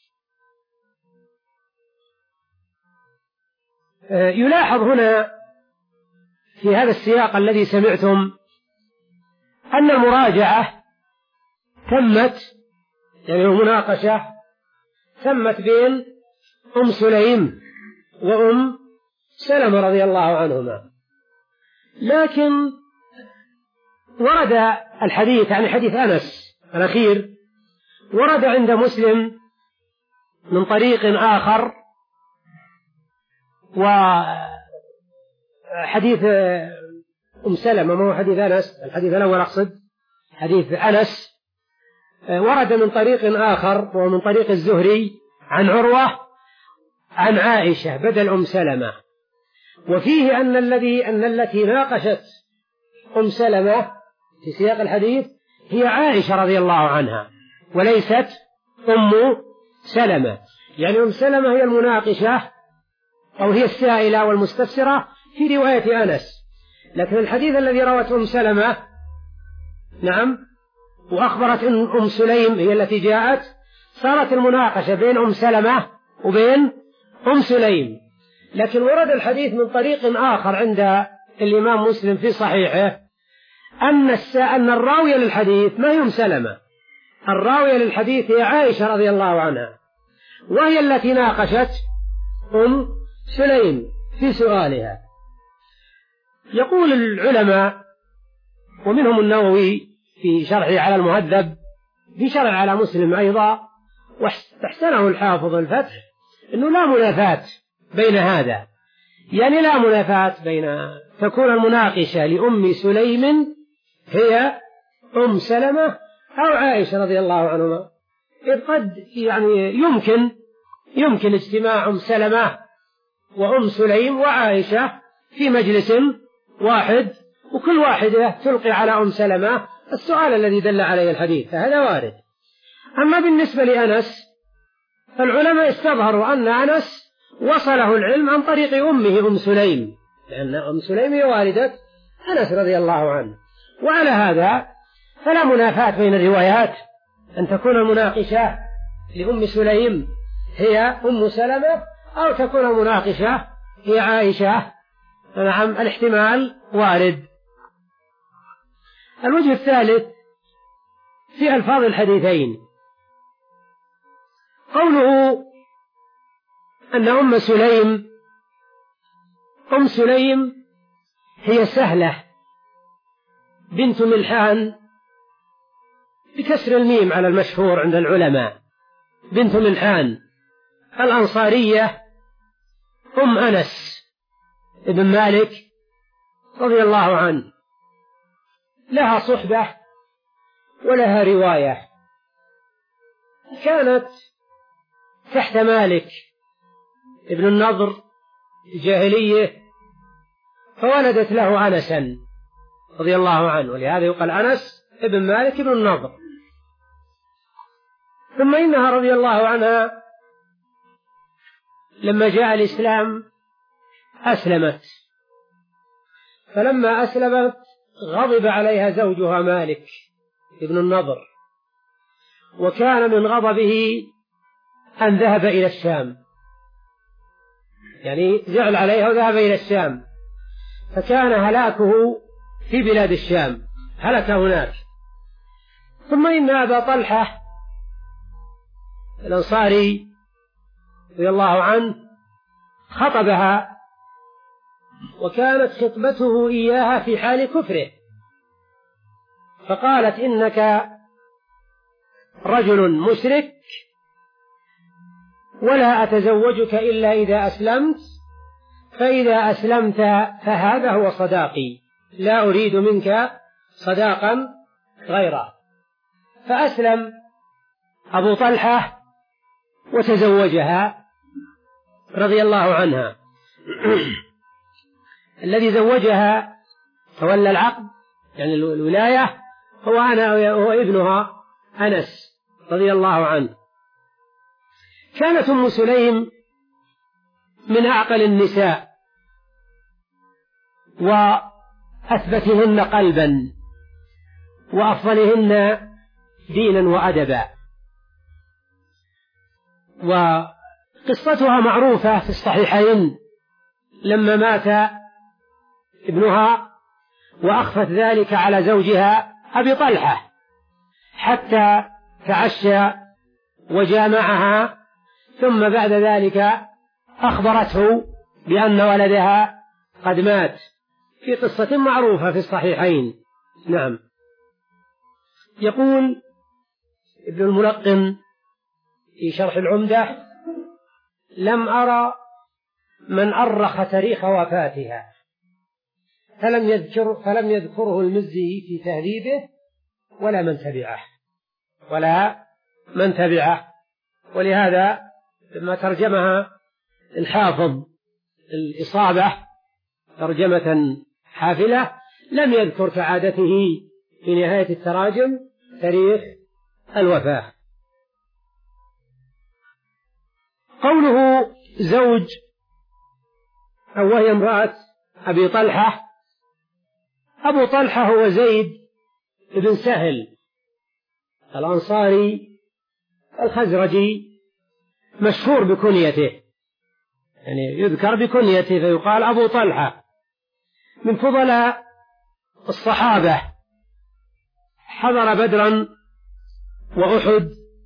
يلاحظ هنا في هذا السياق الذي سمعتم أن المراجعة تمت، يعني المناقشة تمت بين أم سليم وأم سلمة رضي الله عنهما، لكن ورد الحديث عن حديث أنس الأخير ورد عند مسلم من طريق آخر، وحديث أم سلمة ما هو حديث أنس، الحديث الأول أقصد حديث أنس ورد من طريق آخر ومن طريق الزهري عن عروة عن عائشة بدل أم سلمة، وفيه أن الذي أن التي ناقشت أم سلمة في سياق الحديث هي عائشة رضي الله عنها وليست أم سلمة، يعني أم سلمة هي المناقشة أو هي السائلة والمستفسرة في رواية أنس، لكن الحديث الذي روته أم سلمة نعم وأخبرت أن أم سليم هي التي جاءت، صارت المناقشة بين أم سلمة وبين أم سليم. لكن ورد الحديث من طريق آخر عند الإمام مسلم في صحيحه أن أن الراوية للحديث ما هي أم سلمة، الراوية للحديث هي عائشة رضي الله عنها، وهي التي ناقشت أم سليم في سؤالها. يقول العلماء ومنهم النووي في شرحه على المهذب في شرح على مسلم أيضا، واحسنه الحافظ الفتح، أنه لا منافاة بين هذا، يعني لا منافاة بين تكون المناقشة لأم سليم هي أم سلمة أو عائشة رضي الله عنهما، إذ قد يعني يمكن يمكن اجتماع أم سلمة وأم سليم وعائشة في مجلس واحد، وكل واحدة تلقي على أم سلمة السؤال الذي دل عليه الحديث، فهذا وارد. أما بالنسبة لأنس فالعلماء استظهروا أن أنس وصله العلم عن طريق أمه أم سليم، لأن أم سليم هي والدة أنس رضي الله عنه، وعلى هذا فلا منافاة بين الروايات أن تكون المناقشة لأم سليم هي أم سلمة أو تكون المناقشة هي عائشة، نعم الاحتمال وارد. الوجه الثالث في ألفاظ الحديثين قوله أن أم سليم أم سليم هي سهلة بنت ملحان بكسر الميم على المشهور عند العلماء، بنت ملحان الأنصارية أم أنس ابن مالك رضي الله عنه. لها صحبة ولها رواية. كانت تحت مالك ابن النضر الجاهلية، فولدت له أنسا رضي الله عنه، ولهذا يقال أنس ابن مالك ابن النضر. ثم إنها رضي الله عنها لما جاء الإسلام أسلمت، فلما أسلمت غضب عليها زوجها مالك ابن النضر، وكان من غضبه أن ذهب إلى الشام، يعني زعل عليها وذهب إلى الشام، فكان هلاكه في بلاد الشام، هلك هناك. ثم إن أبا طلحة الأنصاري رضي الله عنه خطبها، وكانت خطبته إياها في حال كفره، فقالت: إنك رجل مشرك ولا أتزوجك إلا إذا أسلمت، فإذا أسلمت فهذا هو صداقي، لا أريد منك صداقا غيره. فأسلم أبو طلحة وتزوجها رضي الله عنها. الذي زوجها تولى العقد، يعني الولاية، هو أنا هو ابنها أنس رضي الله عنه. كانت أم سليم من أعقل النساء وأثبتهن قلبا وأفضلهن دينا وأدبا، وقصتها معروفة في الصحيحين لما مات ابنها وأخفت ذلك على زوجها أبي طلحة حتى تعشى وجامعها، ثم بعد ذلك أخبرته بأن ولدها قد مات، في قصة معروفة في الصحيحين. نعم. يقول ابن الملقن في شرح العمدة: لم أرى من أرخ تاريخ وفاتها، فلم يذكر فلم يذكره المزي في تهذيبه ولا من تبعه ولا من تبعه ولهذا لما ترجمها الحافظ الإصابة ترجمة حافلة لم يذكر كعادته في نهاية التراجم تاريخ الوفاة. قوله زوج أو وهي امرأة أبي طلحة، أبو طلحة هو زيد بن سهل الأنصاري الخزرجي، مشهور بكنيته، يعني يذكر بكنيته فيقال أبو طلحة، من فضلاء الصحابة، حضر بدرا وأحد،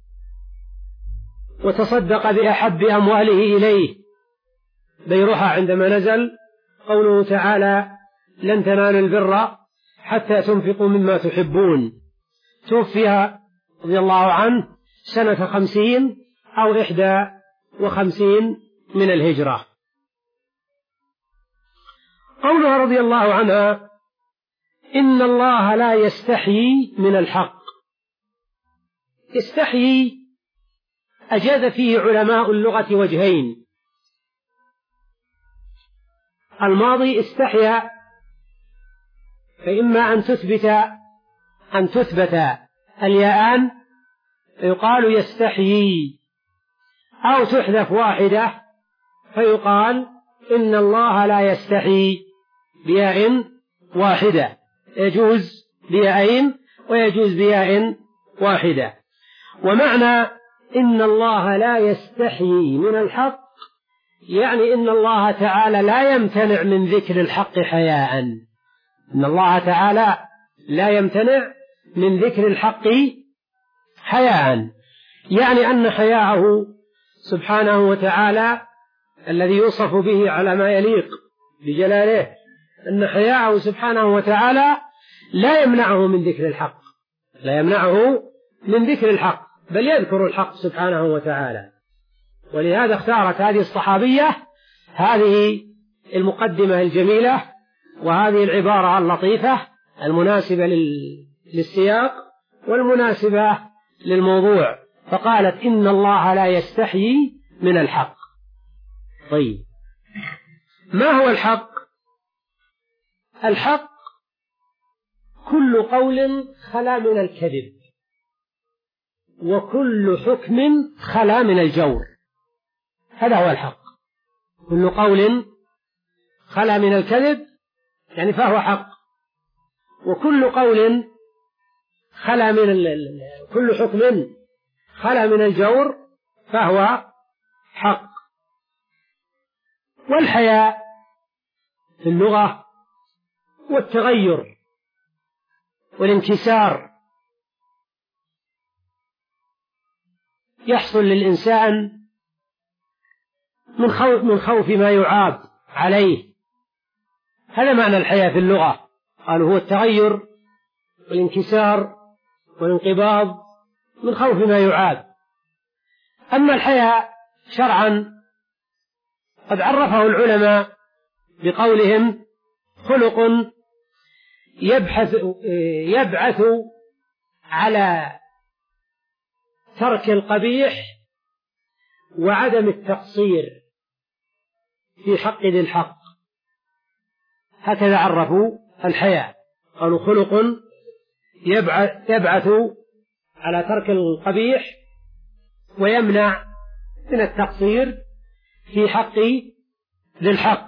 وتصدق بأحب أمواله إليه بيرها عندما نزل قوله تعالى: لن تنالوا البر حتى تنفقوا مما تحبون. توفي رضي الله عنه سنة خمسين أو إحدى وخمسين من الهجرة. قولها رضي الله عنها: إن الله لا يستحيي من الحق. يستحيي أجاز فيه علماء اللغة وجهين: الماضي استحيا، فإما أن تثبت أن تثبت الياءان فيقال يستحيي، أو تحذف واحدة فيقال إن الله لا يستحيي بياء واحدة، يجوز بياءين ويجوز بياء واحدة. ومعنى إن الله لا يستحيي من الحق يعني إن الله تعالى لا يمتنع من ذكر الحق حياء، إن الله تعالى لا يمتنع من ذكر الحق حياء، يعني أن حياءه سبحانه وتعالى الذي يوصف به على ما يليق بجلاله، أن حياءه سبحانه وتعالى لا يمنعه من ذكر الحق، لا يمنعه من ذكر الحق، بل يذكر الحق سبحانه وتعالى. ولهذا اختارت هذه الصحابية هذه المقدمة الجميلة وهذه العبارة اللطيفة المناسبة للسياق والمناسبة للموضوع، فقالت إن الله لا يستحيي من الحق. طيب، ما هو الحق؟ الحق كل قول خلا من الكذب، وكل حكم خلا من الجور. هذا هو الحق. كل قول خلا من الكذب يعني فهو حق، وكل قول خلا من ال... كل حكم خلا من الجور فهو حق. والحياء في اللغة والتغير والانكسار، يحصل للإنسان من خوف من خوف ما يعاب عليه. هذا معنى الحياء في اللغة، قالوا هو التغير والانكسار والانقباض من خوف ما يعاب. أما الحياء شرعا قد عرفه العلماء بقولهم خلق يبحث يبعث على ترك القبيح وعدم التقصير في حق ذي الحق. هكذا عرفوا الحياء، قالوا خلق يبعث, يبعث على ترك القبيح ويمنع من التقصير في حق ذي الحق.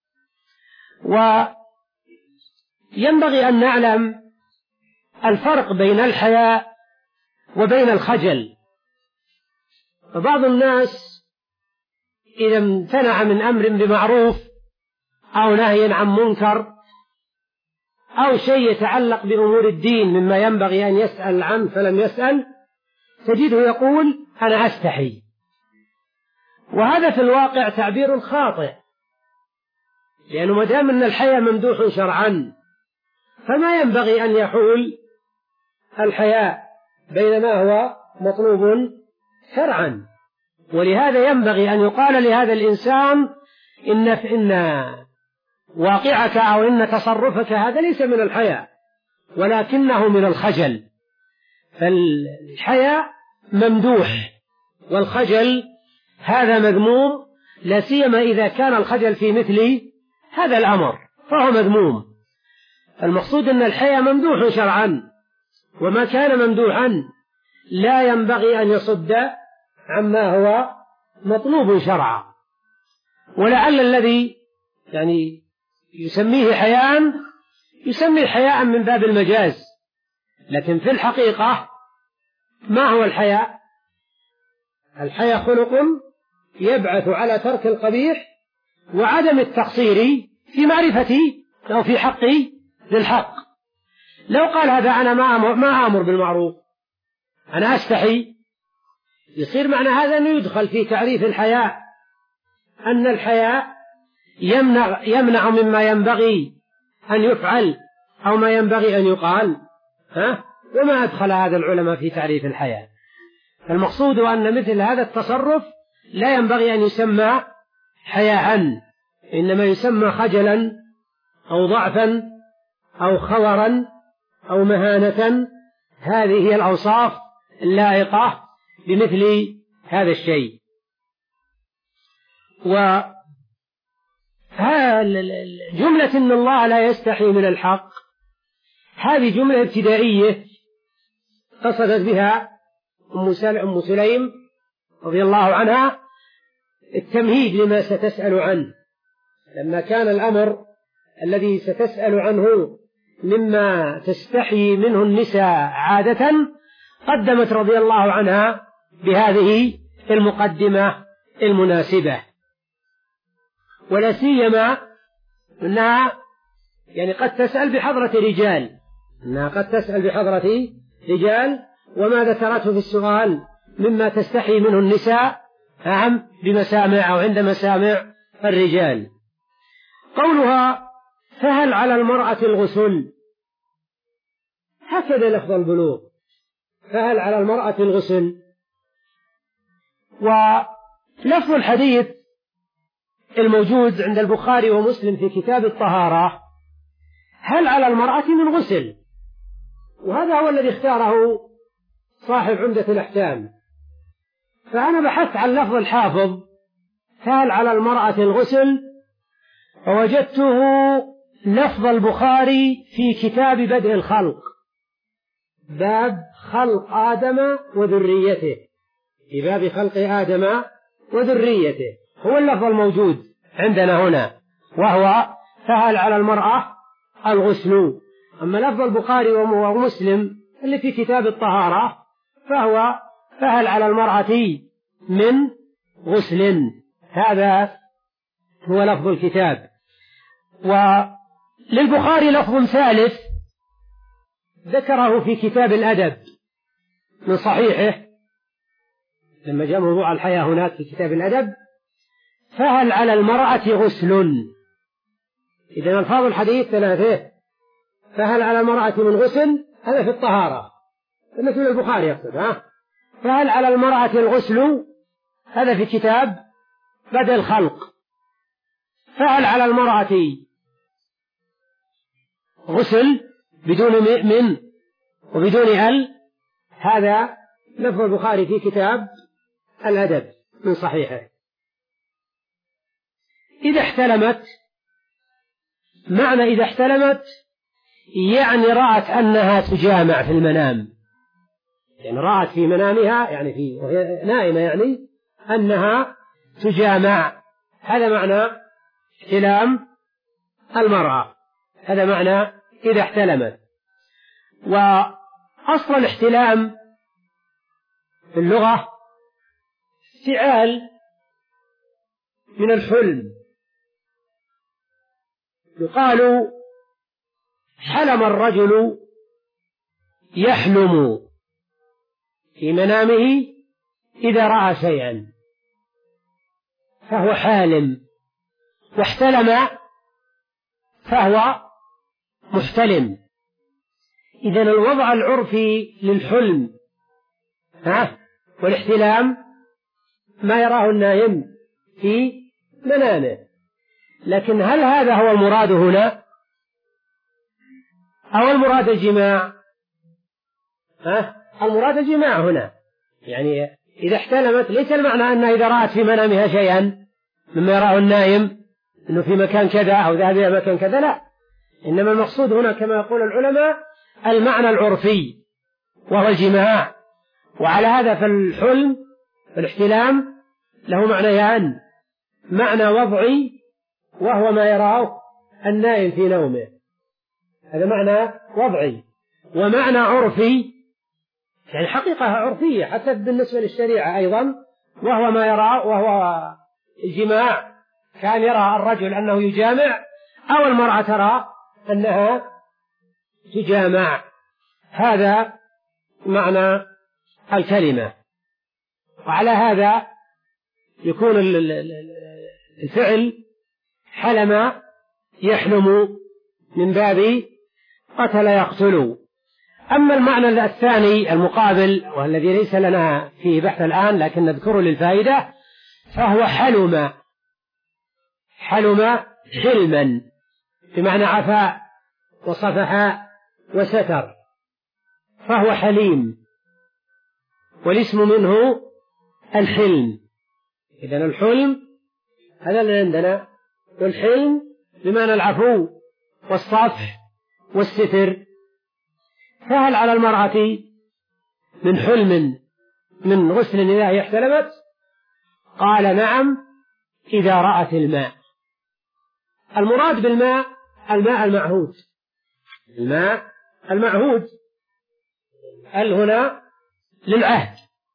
وينبغي أن نعلم الفرق بين الحياء وبين الخجل. فبعض الناس إذا امتنع من أمر بمعروف أو نهي عن منكر أو شيء يتعلق بأمور الدين مما ينبغي أن يسأل عنه فلم يسأل، تجده يقول أنا أستحي. وهذا في الواقع تعبير خاطئ، لأنه ما دام أن الحياء ممدوح شرعا فما ينبغي أن يحول الحياء بين ما هو مطلوب شرعا. ولهذا ينبغي أن يقال لهذا الإنسان إن إن واقعك أو إن تصرفك هذا ليس من الحياء ولكنه من الخجل. فالحياء ممدوح والخجل هذا مذموم، لا سيما إذا كان الخجل في مثل هذا الأمر فهو مذموم. المقصود أن الحياء ممدوح شرعا، وما كان ممدوحا لا ينبغي أن يصد عما هو مطلوب شرعا. ولعل الذي يعني يسميه حياء يسمي حياء من باب المجاز، لكن في الحقيقة ما هو الحياء؟ الحياء خلق يبعث على ترك القبيح وعدم التقصير في معرفة أو في حق ذي الحق. لو قال هذا أنا ما أمر, ما أمر بالمعروف، أنا أستحي، يصير معنى هذا أنه يدخل في تعريف الحياء أن الحياء يمنع, يمنع مما ينبغي أن يفعل أو ما ينبغي أن يقال. ها؟ وما أدخل هذا العلماء في تعريف الحياء. فالمقصود أن مثل هذا التصرف لا ينبغي أن يسمى حياء، إنما يسمى خجلا أو ضعفا أو خورا أو مهانة. هذه هي الأوصاف اللائقة بمثل هذا الشيء. وجملة إن الله لا يستحي من الحق هذه جملة ابتدائية قصدت بها أم سليم رضي الله عنها التمهيد لما ستسأل عنه. لما كان الأمر الذي ستسأل عنه مما تستحي منه النساء عادة قدمت رضي الله عنها بهذه المقدمة المناسبة. ولا سيما أنها يعني قد تسأل بحضرة رجال، أنها قد تسأل بحضرة رجال، وما ذكرته في السؤال مما تستحي منه النساء أهم بمسامع أو عند مسامع الرجال. قولها فهل على المرأة الغسل، هكذا لفظ البلوغ، فهل على المرأة الغسل. ولفظ الحديث الموجود عند البخاري ومسلم في كتاب الطهارة هل على المرأة من غسل؟ وهذا هو الذي اختاره صاحب عمدة الأحكام. فأنا بحثت عن لفظ الحافظ هل على المرأة الغسل، ووجدته لفظ البخاري في كتاب بدء الخلق، باب خلق آدم وذريته، في باب خلق آدم وذريته، هو اللفظ الموجود عندنا هنا، وهو فهل على المرأة الغسل. أما لفظ البخاري ومسلم اللي في كتاب الطهارة فهو فهل على المرأة من غسل، هذا هو لفظ الكتاب. وللبخاري لفظ ثالث ذكره في كتاب الأدب من صحيحه لما جاء موضوع الحياة هناك في كتاب الأدب، فهل على المرأة غسل. إذن ألفاظ الحديث ثلاثة، فهل على المرأة من غسل هذا في الطهارة مثل البخاري يقصد، ها فهل على المرأة الغسل هذا في كتاب بدء الخلق، فهل على المرأة غسل بدون من وبدون ال، هذا لفظ البخاري في كتاب الأدب من صحيحه. إذا احتلمت، معنى إذا احتلمت يعني رأت أنها تجامع في المنام، يعني رأت في منامها يعني في وهي نائمة يعني أنها تجامع، هذا معنى احتلام المرأة، هذا معنى إذا احتلمت. وأصل الاحتلام في اللغة افتعال من الحلم، يقال حلم الرجل يحلم في منامه إذا رأى شيئا فهو حالم، واحتلم فهو محتلم. إذن الوضع العرفي للحلم ها والاحتلام ما يراه النائم في منامه، لكن هل هذا هو المراد هنا أو المراد الجماع؟ ها المراد الجماع هنا، يعني إذا احتلمت ليس المعنى أنها إذا رأت في منامها شيئا مما يراه النائم أنه في مكان كذا أو ذهب إلى مكان كذا، لا، إنما المقصود هنا كما يقول العلماء المعنى العرفي وهو الجماع. وعلى هذا فالحلم الاحتلام له معنيان، معنى وضعي وهو ما يراه النائم في نومه، هذا معنى وضعي، ومعنى عرفي يعني حقيقة عرفية حتى بالنسبة للشريعة أيضا، وهو ما يراه وهو الجماع، كان يرى الرجل أنه يجامع أو المرأة ترى أنها تجامع، هذا معنى الكلمة. وعلى هذا يكون الفعل حلم يحلم من باب قتل يقتل. أما المعنى الثاني المقابل والذي ليس لنا فيه بحث الآن لكن نذكره للفائدة، فهو حلم، حلم حلما بمعنى عفا وصفح وستر، فهو حليم، والاسم منه الحلم. إذن الحلم هذا اللي عندنا، والحلم بمعنى العفو والصفح والستر. فهل على المرأة من حلم من غسل إذا هي احتلمت؟ قال نعم إذا رأت الماء. المراد بالماء الماء المعهود، الماء المعهود هل هنا للعهد،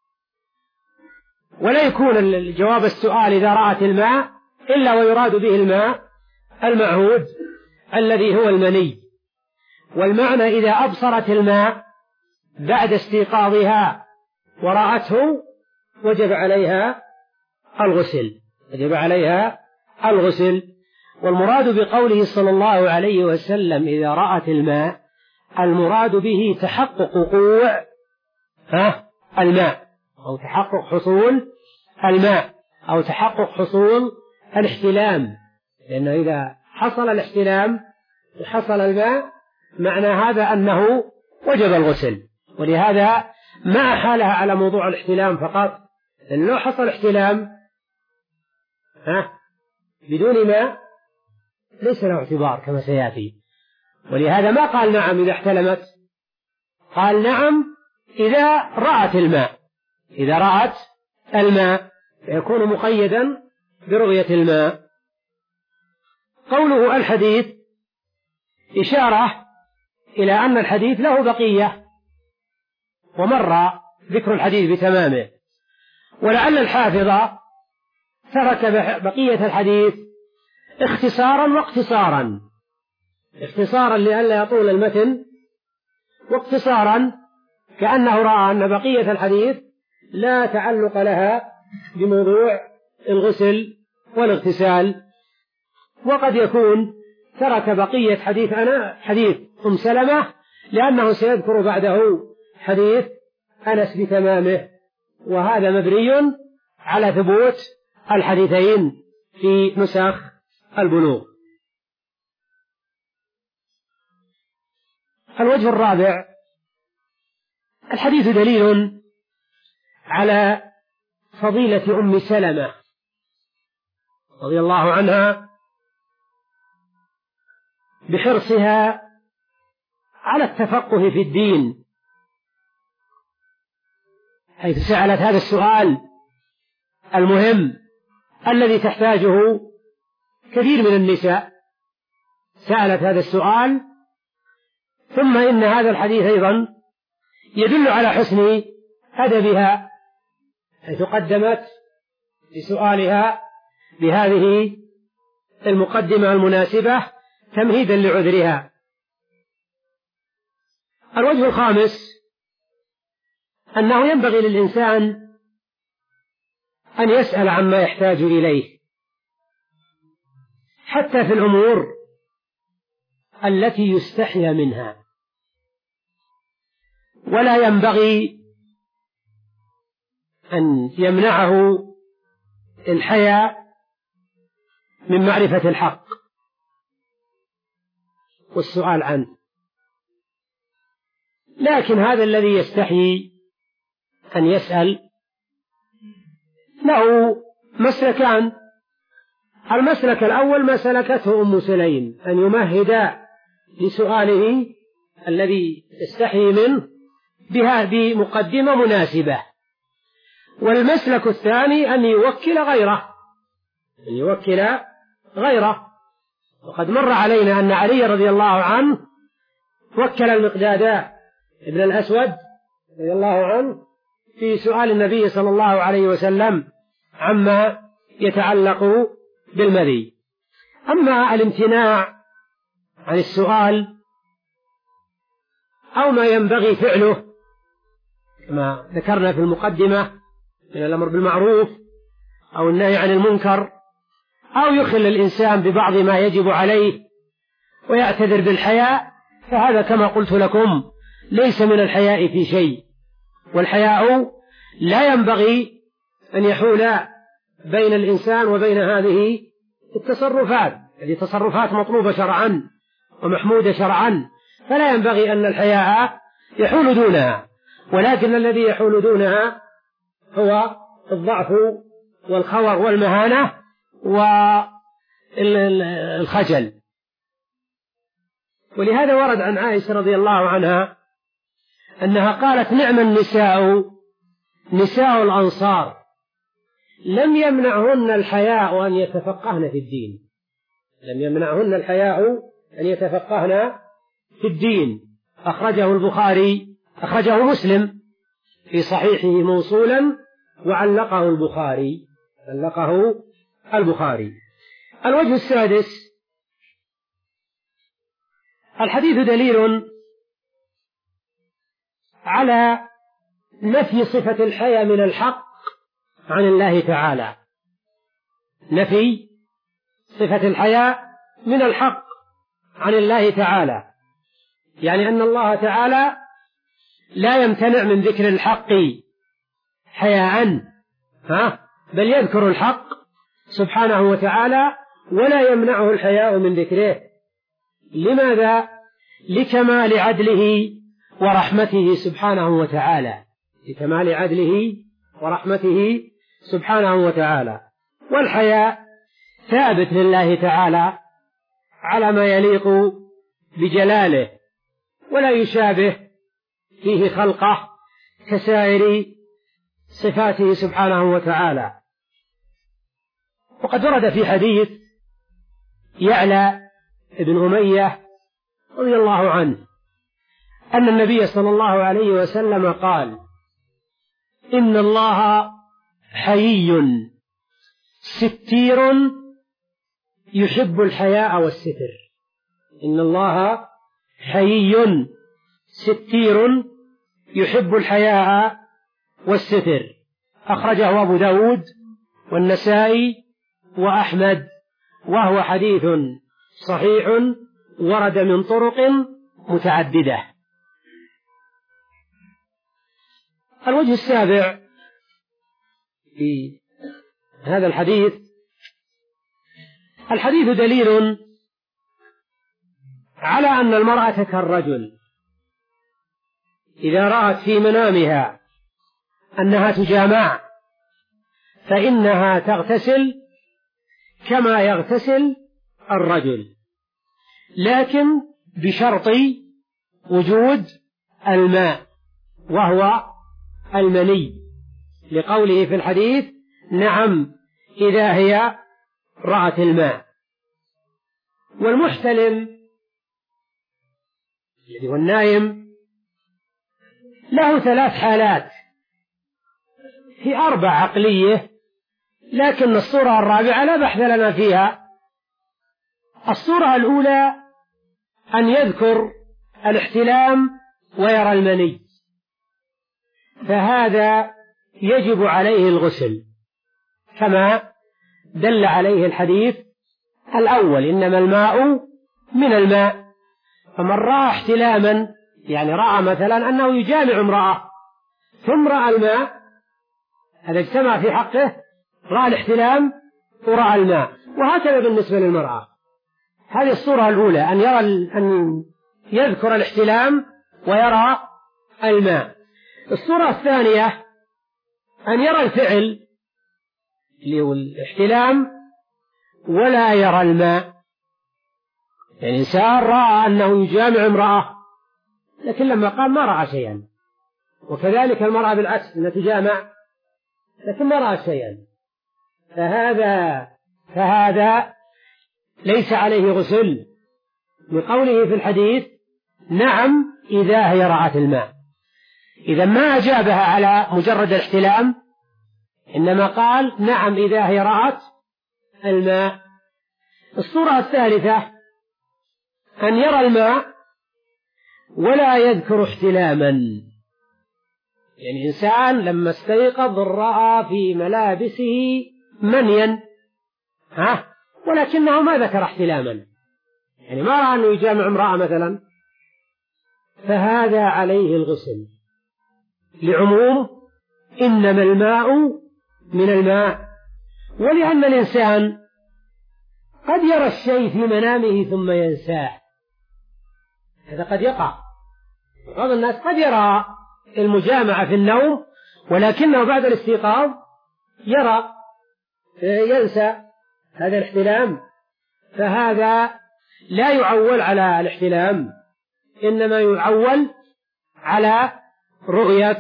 ولا يكون الجواب السؤال إذا رأت الماء إلا ويراد به الماء المعهود الذي هو المني. والمعنى إذا أبصرت الماء بعد استيقاظها ورأته وجب عليها الغسل، وجب عليها الغسل. والمراد بقوله صلى الله عليه وسلم إذا رأت الماء، المراد به تحقق وقوع ها الماء أو تحقق حصول الماء أو تحقق حصول الاحتلام، لأنه إذا حصل الاحتلام حصل الماء معنى هذا أنه وجب الغسل. ولهذا ما حالها على موضوع الاحتلام فقط، لأن لو حصل احتلام ها بدون ماء ليس له اعتبار كما سيأتي. ولهذا ما قال نعم إذا احتلمت، قال نعم إذا رأت الماء، إذا رأت الماء يكون مقيدا برؤية الماء. قوله الحديث إشارة إلى أن الحديث له بقية، ومر ذكر الحديث بتمامه، ولعل الحافظ ترك بقية الحديث اختصارا واقتصارا، اختصارا لئلا يطول المتن، واقتصارا كأنه رأى أن بقية الحديث لا تعلق لها بموضوع الغسل والاغتسال. وقد يكون ترك بقية حديث أنا حديث أم سلمة لأنه سيذكر بعده حديث أنس بتمامه، وهذا مبني على ثبوت الحديثين في نسخ البلوغ. الوجه الرابع: الحديث دليل على فضيلة أم سلمة رضي الله عنها بحرصها على التفقه في الدين، حيث سألت هذا السؤال المهم الذي تحتاجه كثير من النساء، سألت هذا السؤال. ثم إن هذا الحديث أيضا يدل على حسن أدبها، حيث قدمت لسؤالها بهذه المقدمة المناسبة تمهيدا لعذرها. الوجه الخامس: أنه ينبغي للإنسان أن يسأل عما يحتاج إليه، حتى في الأمور التي يستحيا منها، ولا ينبغي أن يمنعه الحياء من معرفة الحق والسؤال عنه. لكن هذا الذي يستحي أن يسأل له مسلكان: المسلك الأول ما سلكته أم سليم، أن يمهد لسؤاله الذي يستحي منه بها بمقدمة مناسبة. والمسلك الثاني أن يوكل غيره، أن يوكل غيره. وقد مر علينا أن علي رضي الله عنه وكل المقداد ابن الأسود رضي الله عنه في سؤال النبي صلى الله عليه وسلم عما يتعلق بالمذي. أما الامتناع عن السؤال أو ما ينبغي فعله كما ذكرنا في المقدمة من الأمر بالمعروف أو النهي عن المنكر، أو يخل الإنسان ببعض ما يجب عليه ويعتذر بالحياء، فهذا كما قلت لكم ليس من الحياء في شيء. والحياء لا ينبغي أن يحول بين الإنسان وبين هذه التصرفات، هذه تصرفات مطلوبة شرعا ومحمودة شرعا، فلا ينبغي أن الحياء يحول دونها، ولكن الذي يحول دونها هو الضعف والخور والمهانة والخجل. ولهذا ورد عن عائشة رضي الله عنها أنها قالت: نعم النساء نساء الأنصار لم يمنعهن الحياء أن يتفقهن في الدين، لم يمنعهن الحياء أن يتفقهن في الدين. أخرجه البخاري أخرجه مسلم في صحيحه موصولا، وعلقه البخاري علقه البخاري. الوجه السادس: الحديث دليل على نفي صفة الحياء من الحق عن الله تعالى، نفي صفة الحياء من الحق عن الله تعالى، يعني أن الله تعالى لا يمتنع من ذكر الحق حياء، ها بل يذكر الحق سبحانه وتعالى ولا يمنعه الحياء من ذكره، لماذا؟ لكمال عدله ورحمته سبحانه وتعالى، لكمال عدله ورحمته سبحانه وتعالى. والحياء ثابت لله تعالى على ما يليق بجلاله، ولا يشابه فيه خلقه كسائر صفاته سبحانه وتعالى. وقد ورد في حديث يعلى بن أمية رضي الله عنه أن النبي صلى الله عليه وسلم قال: إن الله حيي ستير يحب الحياء والستر. إن الله حيي ستير يحب الحياء والستر. أخرجه أبو داود والنسائي وأحمد، وهو حديث صحيح ورد من طرق متعددة. الوجه السابع في هذا الحديث: الحديث دليل على أن المرأة كالرجل إذا رأت في منامها أنها تجامع فإنها تغتسل كما يغتسل الرجل، لكن بشرط وجود الماء وهو المني، لقوله في الحديث: نعم إذا هي رأت الماء. والمحتلم الذي هو النائم له ثلاث حالات، في أربع عقلية، لكن الصورة الرابعة لا بحث لنا فيها. الصورة الأولى أن يذكر الاحتلام ويرى المني، فهذا يجب عليه الغسل كما دل عليه الحديث الأول: إنما الماء من الماء. فمن رأى احتلاما، يعني رأى مثلا أنه يجامع امرأة ثم رأى الماء، هذا اجتمع في حقه، رأى الاحتلام ورأى الماء. وهكذا بالنسبة للمرأة. هذه الصورة الأولى، أن يرى أن يذكر الاحتلام ويرى الماء. الصورة الثانية أن يرى الفعل اللي هو الاحتلام ولا يرى الماء، يعني إنسان رأى أنه يجامع امرأة لكن لما قام ما رأى شيئا، وكذلك المرأة بالعكس، أنها تجامع لكن ما رأى شيئا، فهذا فهذا ليس عليه غسل، لقوله في الحديث: نعم إذا هي رأت الماء. إذا ما أجابها على مجرد الاحتلام، إنما قال: نعم إذا هي رأت الماء. الصورة الثالثة أن يرى الماء ولا يذكر احتلاما، يعني إنسان لما استيقظ رأى في ملابسه منيا ها ولكنه ما ذكر احتلاما، يعني ما رأى أنه يجامع امرأة مثلا، فهذا عليه الغسل لعموم إنما الماء من الماء. ولأن الإنسان قد يرى الشيء في منامه ثم ينساه، هذا قد يقع. بعض الناس قد يرى المجامعة في النوم ولكنه بعد الاستيقاظ يرى ينسى هذا الاحتلام، فهذا لا يعول على الاحتلام، إنما يعول على رؤية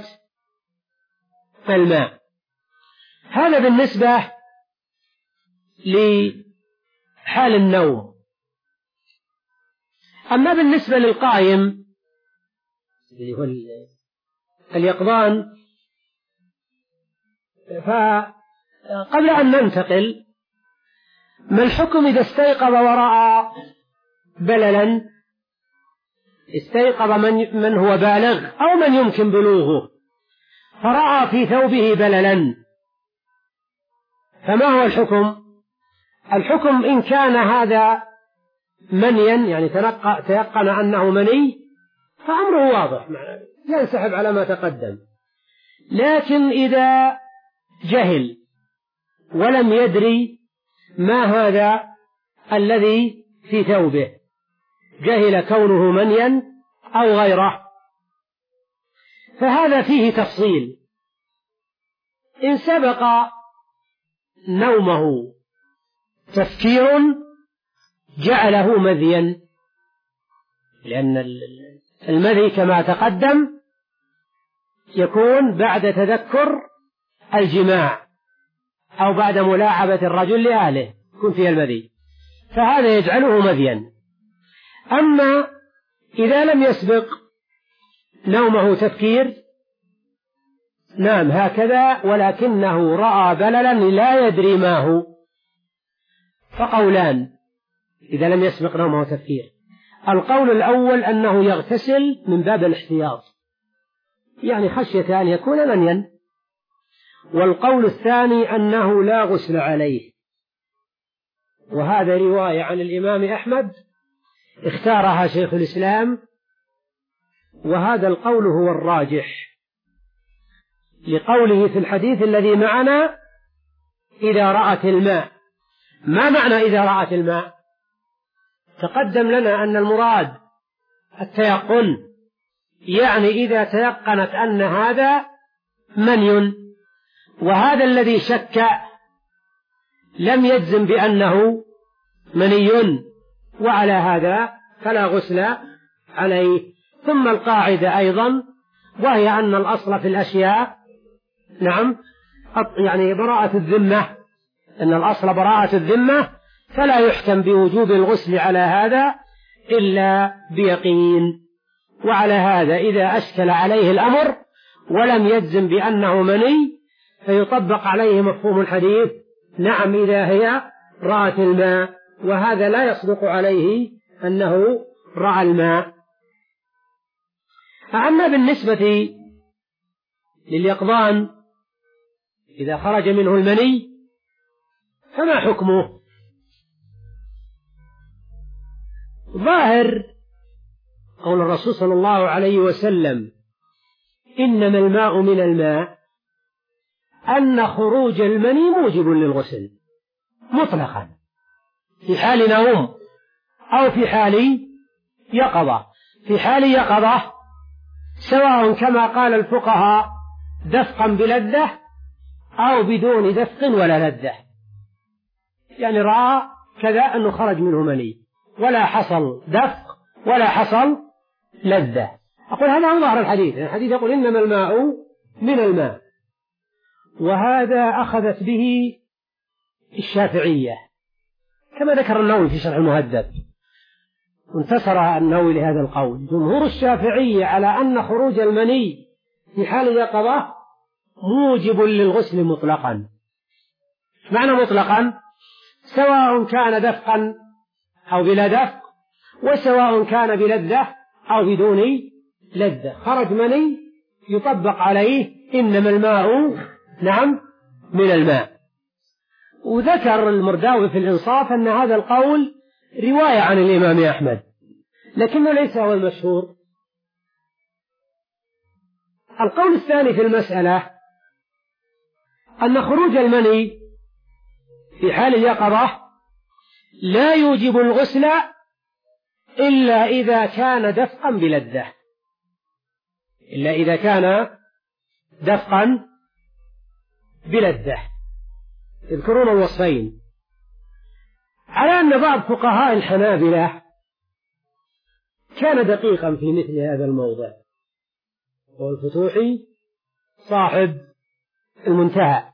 الماء. هذا بالنسبة لحال النوم. أما بالنسبة للقائم اللي هو اليقظان، فقبل أن ننتقل، ما الحكم إذا استيقظ ورأى بللا؟ استيقظ من, من هو بالغ أو من يمكن بلوغه، فرأى في ثوبه بللا، فما هو الحكم؟ الحكم إن كان هذا منيا، يعني تيقن أنه مني، فأمره واضح ينسحب على ما تقدم. لكن إذا جهل ولم يدري ما هذا الذي في ثوبه، جهل كونه منيا أو غيره. فهذا فيه تفصيل. إن سبق نومه تفكير جعله مذيا، لأن المذي كما تقدم يكون بعد تذكر الجماع أو بعد ملاعبة الرجل لأهله يكون فيها المذي، فهذا يجعله مذيا. أما إذا لم يسبق نومه تفكير، نام هكذا ولكنه رأى بللا لا يدري ما هو، فقولان إذا لم يسبق نومه تفكير. القول الأول أنه يغتسل من باب الاحتياط، يعني خشية أن يكون منيا. والقول الثاني أنه لا غسل عليه، وهذا رواية عن الإمام أحمد اختارها شيخ الإسلام، وهذا القول هو الراجح لقوله في الحديث الذي معنا إذا رأت الماء. ما معنى إذا رأت الماء؟ تقدم لنا أن المراد التيقن، يعني إذا تيقنت أن هذا مني، وهذا الذي شك لم يجزم بأنه مني، وعلى هذا فلا غسل عليه. ثم القاعدة أيضا وهي أن الأصل في الأشياء نعم يعني براءة الذمة، أن الأصل براءة الذمة، فلا يحكم بوجوب الغسل على هذا إلا بيقين. وعلى هذا إذا أشكل عليه الأمر ولم يجزم بأنه مني فيطبق عليه مفهوم الحديث نعم إذا هي رأت الماء، وهذا لا يصدق عليه أنه رأى الماء. أما بالنسبة لليقظان إذا خرج منه المني فما حكمه؟ ظاهر قول الرسول صلى الله عليه وسلم إنما الماء من الماء أن خروج المني موجب للغسل مطلقا في حال نوم أو في حال يقظة. في حال يقظة سواء كما قال الفقهاء دفقا بلذة أو بدون دفق ولا لذة، يعني رأى كذا أنه خرج منه مني ولا حصل دفق ولا حصل لذة. أقول هذا هو ظاهر الحديث. الحديث يقول إنما الماء من الماء، وهذا أخذت به الشافعية كما ذكر النووي في شرح المهذب، انتصر النووي لهذا القول. جمهور الشافعية على أن خروج المني في حال اليقظة موجب للغسل مطلقا. معنى مطلقا سواء كان دفقا أو بلا دفق، وسواء كان بلذة أو بدون لذة، خرج مني يطبق عليه إنما الماء نعم من الماء. وذكر المرداوي في الإنصاف أن هذا القول رواية عن الإمام أحمد لكنه ليس هو المشهور. القول الثاني في المسألة أن خروج المني في حال اليقظة لا يوجب الغسل إلا إذا كان دفقا بلذة، إلا إذا كان دفقا بلذة. يذكرون الوصفين على أن بعض فقهاء الحنابلة كان دقيقا في مثل هذا الموضع، والفتوحي صاحب المنتهى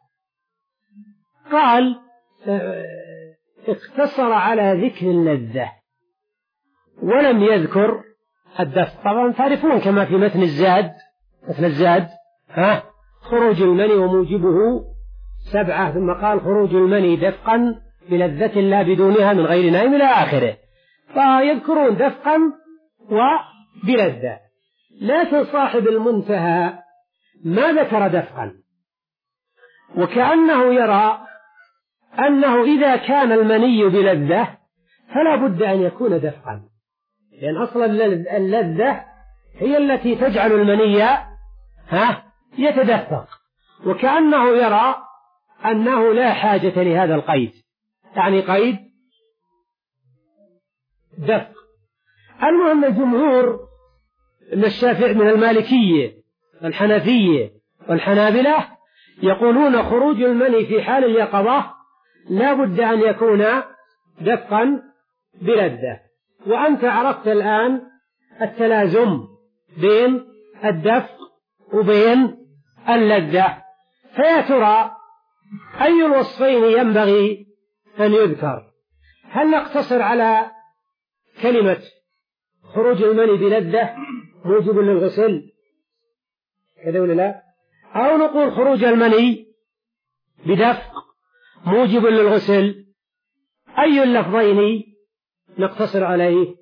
قال اقتصر على ذكر اللذة ولم يذكر الدفق. طبعا تعرفون كما في متن الزاد مثل الزاد ها خروج المني وموجبه سبعة، ثم قال خروج المني دفقا بلذة لا بدونها من غير نائم إلى آخره، فيذكرون دفقا وبلذة. لكن صاحب المنتهى ما ذكر دفقا، وكأنه يرى أنه إذا كان المني بلذة فلا بد أن يكون دفقا، لأن أصل اللذة هي التي تجعل المني ها يتدفق، وكأنه يرى أنه لا حاجة لهذا القيد، يعني قيد دفق. المهم الجمهور من الشافعي من المالكية والحنفية والحنابلة يقولون خروج المني في حال اليقظة لا بد أن يكون دفقا بلذة. وأنت عرفت الآن التلازم بين الدفق وبين اللذة، فيا ترى أي الوصفين ينبغي أن يذكر؟ هل نقتصر على كلمة خروج المني بلذة موجب للغسل كذا ولا لا، أو نقول خروج المني بدفق موجب للغسل؟ أي اللفظين نقتصر عليه؟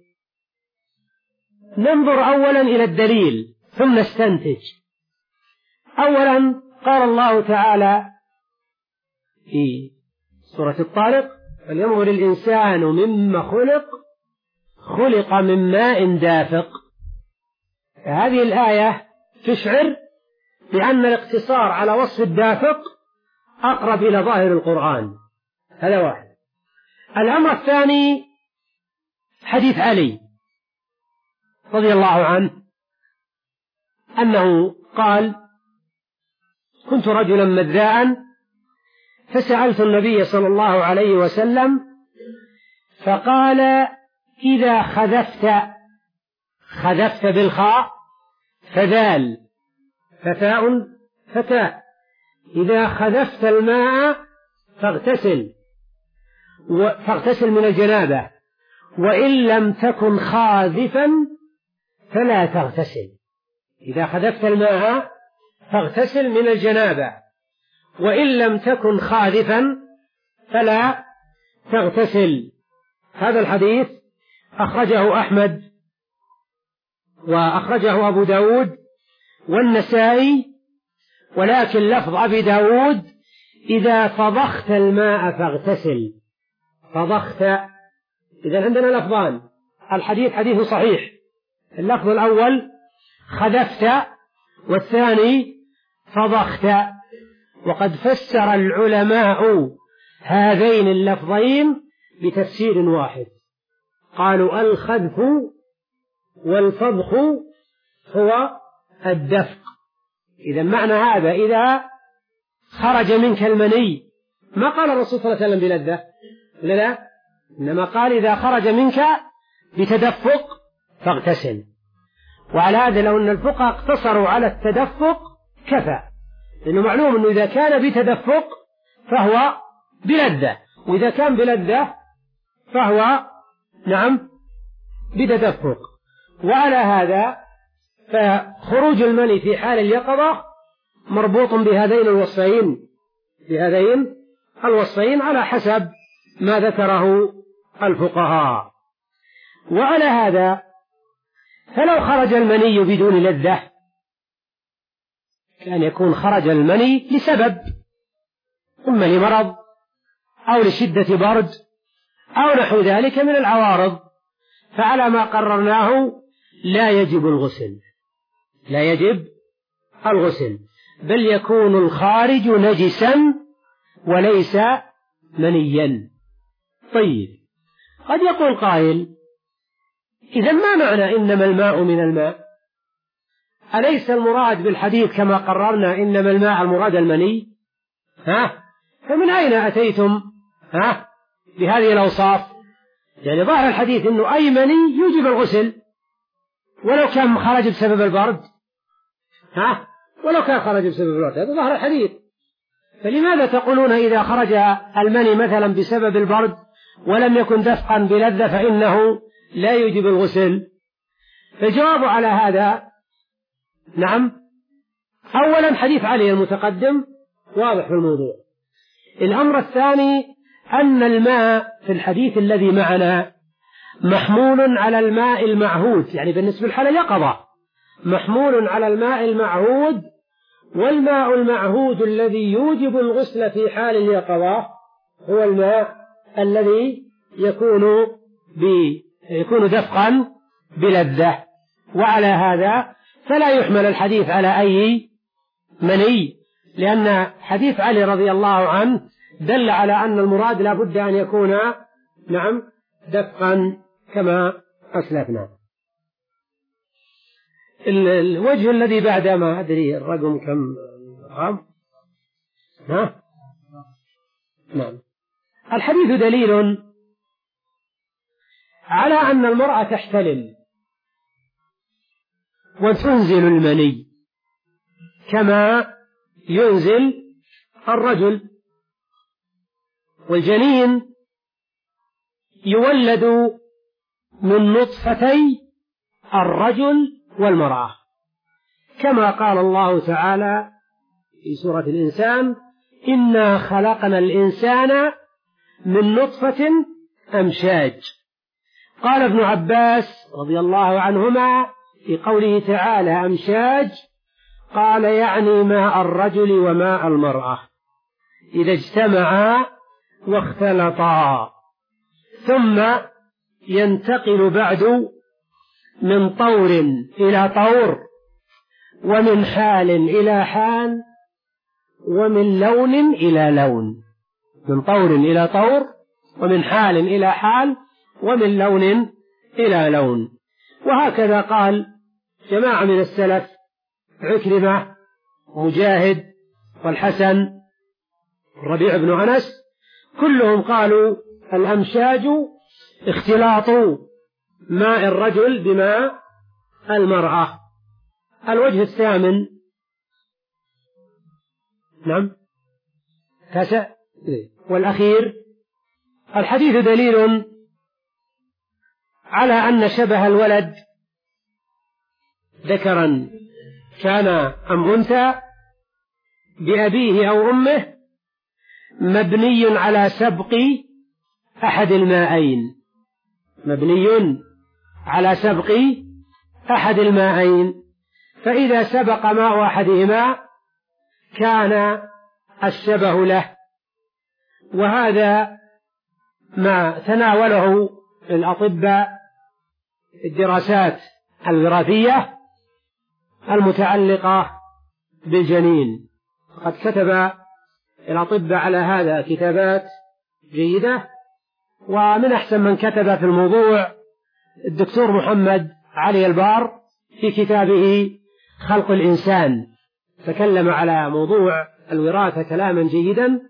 ننظر أولا إلى الدليل ثم نستنتج. أولا قال الله تعالى في سورة الطارق: فلينظر الإنسان مما خلق خلق من ماء دافق. هذه الآية تشعر بأن الاقتصار على وصف الدافق أقرب إلى ظاهر القرآن. هذا واحد. الأمر الثاني حديث علي رضي الله عنه أنه قال: كنت رجلا مذاء فسألت النبي صلى الله عليه وسلم فقال: إذا خذفت، خذفت بالخاء فذال فتاء فتاء، إذا خذفت الماء فاغتسل فاغتسل من الجنابة، وإن لم تكن خاذفا فلا تغتسل. إذا خذفت الماء فاغتسل من الجنابة، وإن لم تكن خاذفا فلا تغتسل. هذا الحديث أخرجه أحمد وأخرجه أبو داود والنسائي، ولكن لفظ أبي داود: إذا فضخت الماء فاغتسل. فضخت، إذن عندنا لفظان، الحديث حديث صحيح. اللفظ الأول خذفت، والثاني فضخت. وقد فسر العلماء هذين اللفظين بتفسير واحد، قالوا: الخذف والفضخ هو الدفق. إذا معنى هذا إذا خرج منك المني، ما قال الرسول صلى الله عليه وسلم بلذة، لا لا، إنما قال إذا خرج منك بتدفق فاغتسل. وعلى هذا لو أن الفقهاء اقتصروا على التدفق كفى، لأنه معلوم أنه إذا كان بتدفق فهو بلذة، وإذا كان بلذة فهو نعم بتدفق. وعلى هذا فخروج المني في حال اليقظة مربوط بهذين الوصفين بهذين الوصفين على حسب ما ذكره الفقهاء. وعلى هذا فلو خرج المني بدون لذة كان يكون خرج المني لسبب، إما لمرض أو لشدة برد أو نحو ذلك من العوارض، فعلى ما قررناه لا يجب الغسل، لا يجب الغسل، بل يكون الخارج نجسا وليس منيا. طيب، قد يقول قائل: إذا ما معنى إنما الماء من الماء؟ أليس المراد بالحديث كما قررنا إنما الماء المراد المني؟ ها؟ فمن أين أتيتم ها بهذه الأوصاف؟ يعني ظاهر الحديث إنه أي مني يوجب الغسل ولو كان خرج بسبب البرد، ها؟ ولو كان خرج بسبب البرد، هذا ظاهر الحديث. فلماذا تقولون إذا خرج المني مثلا بسبب البرد ولم يكن دفقا بلذة فإنه لا يوجب الغسل؟ فجواب على هذا: نعم، أولا حديث علي المتقدم واضح في الموضوع. الأمر الثاني أن الماء في الحديث الذي معنا محمول على الماء المعهود، يعني بالنسبة للحالة اليقظة محمول على الماء المعهود، والماء المعهود الذي يوجب الغسل في حال اليقظة هو الماء الذي يكون يكون دفقا بلذة. وعلى هذا فلا يحمل الحديث على أي مني، لأن حديث علي رضي الله عنه دل على أن المراد لا بد أن يكون نعم دفقا كما أسلفنا. الوجه الذي بعد ما أدري الرقم كم رقم. ها؟ نعم. الحديث دليل على أن المرأة تحتلم وتنزل المني كما ينزل الرجل، والجنين يولد من نطفتي الرجل والمرأة، كما قال الله تعالى في سورة الإنسان: إنا خلقنا الإنسان من نطفة أمشاج. قال ابن عباس رضي الله عنهما في قوله تعالى أمشاج، قال يعني ماء الرجل وماء المرأة إذا اجتمعا واختلطا، ثم ينتقل بعد من طور إلى طور، ومن حال إلى حال، ومن لون إلى لون. من طور إلى طور، ومن حال إلى حال، ومن لون إلى لون. وهكذا قال جماعة من السلف: عكرمة، مجاهد، والحسن، الربيع بن أنس، كلهم قالوا الأمشاج اختلاط ماء الرجل بماء المرأة. الوجه الثامن، نعم تاسع والأخير، الحديث دليل على أن شبه الولد ذكرا كان أم أنثى بأبيه أو أمه مبني على سبق أحد المائين، مبني على سبق أحد المائين، فإذا سبق ماء أحدهما كان الشبه له. وهذا ما تناوله الأطباء الدراسات الوراثية المتعلقة بالجنين، فقد كتب الأطباء على هذا كتابات جيدة، ومن أحسن من كتب في الموضوع الدكتور محمد علي البار في كتابه خلق الإنسان، تكلم على موضوع الوراثة كلاما جيدا،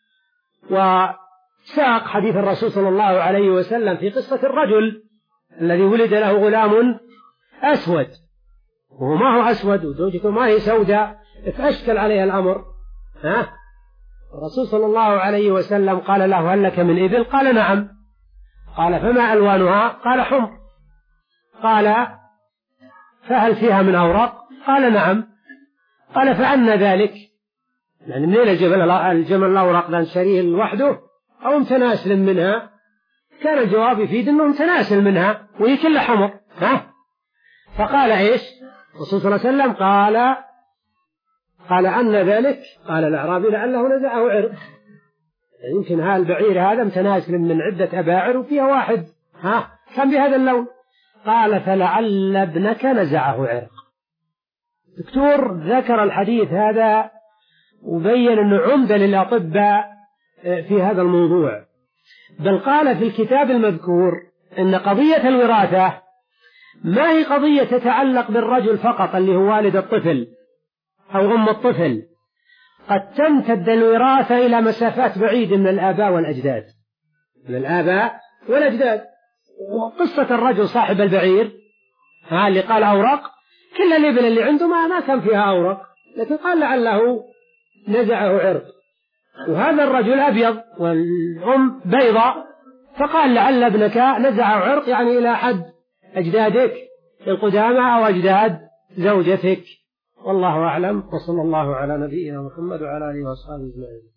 وساق حديث الرسول صلى الله عليه وسلم في قصة الرجل الذي ولد له غلام أسود، وهو ما هو أسود وزوجته ما هي سوداء، فأشكل عليها الأمر. ها؟ الرسول صلى الله عليه وسلم قال له: هل لك من إبل؟ قال: نعم. قال: فما ألوانها؟ قال: حمر. قال: فهل فيها من أوراق؟ قال: نعم. قال: فعنا ذلك؟ يعني منين الجمل الجمل الأوراق ده نشريه لوحده أو متناسل منها؟ كان الجواب يفيد أنه متناسل منها وهي كلها حمر. ها؟ فقال إيش الرسول صلى الله عليه وسلم؟ قال قال أن ذلك؟ قال الأعرابي: لعله نزعه عرق، يعني يمكن هذا البعير هذا متناسل من عدة أباعر وفيها واحد ها كان بهذا اللون. قال: فلعل ابنك نزعه عرق. دكتور ذكر الحديث هذا وبين أنه عمدة للأطباء في هذا الموضوع، بل قال في الكتاب المذكور أن قضية الوراثة ما هي قضية تتعلق بالرجل فقط اللي هو والد الطفل أو أم الطفل، قد تمتد الوراثة إلى مسافات بعيدة من الآباء والأجداد، من الآباء والأجداد. وقصة الرجل صاحب البعير ها اللي قال أورق، كل الإبل اللي عنده ما ما كان فيها أورق، لكن قال لعله نزعه عرق. وهذا الرجل أبيض والأم بيضاء، فقال لعل ابنك نزعه عرق، يعني إلى حد أجدادك القدامى أو أجداد زوجتك. والله أعلم، وصلى الله على نبينا محمد وعلى آله وصحبه أجمعين.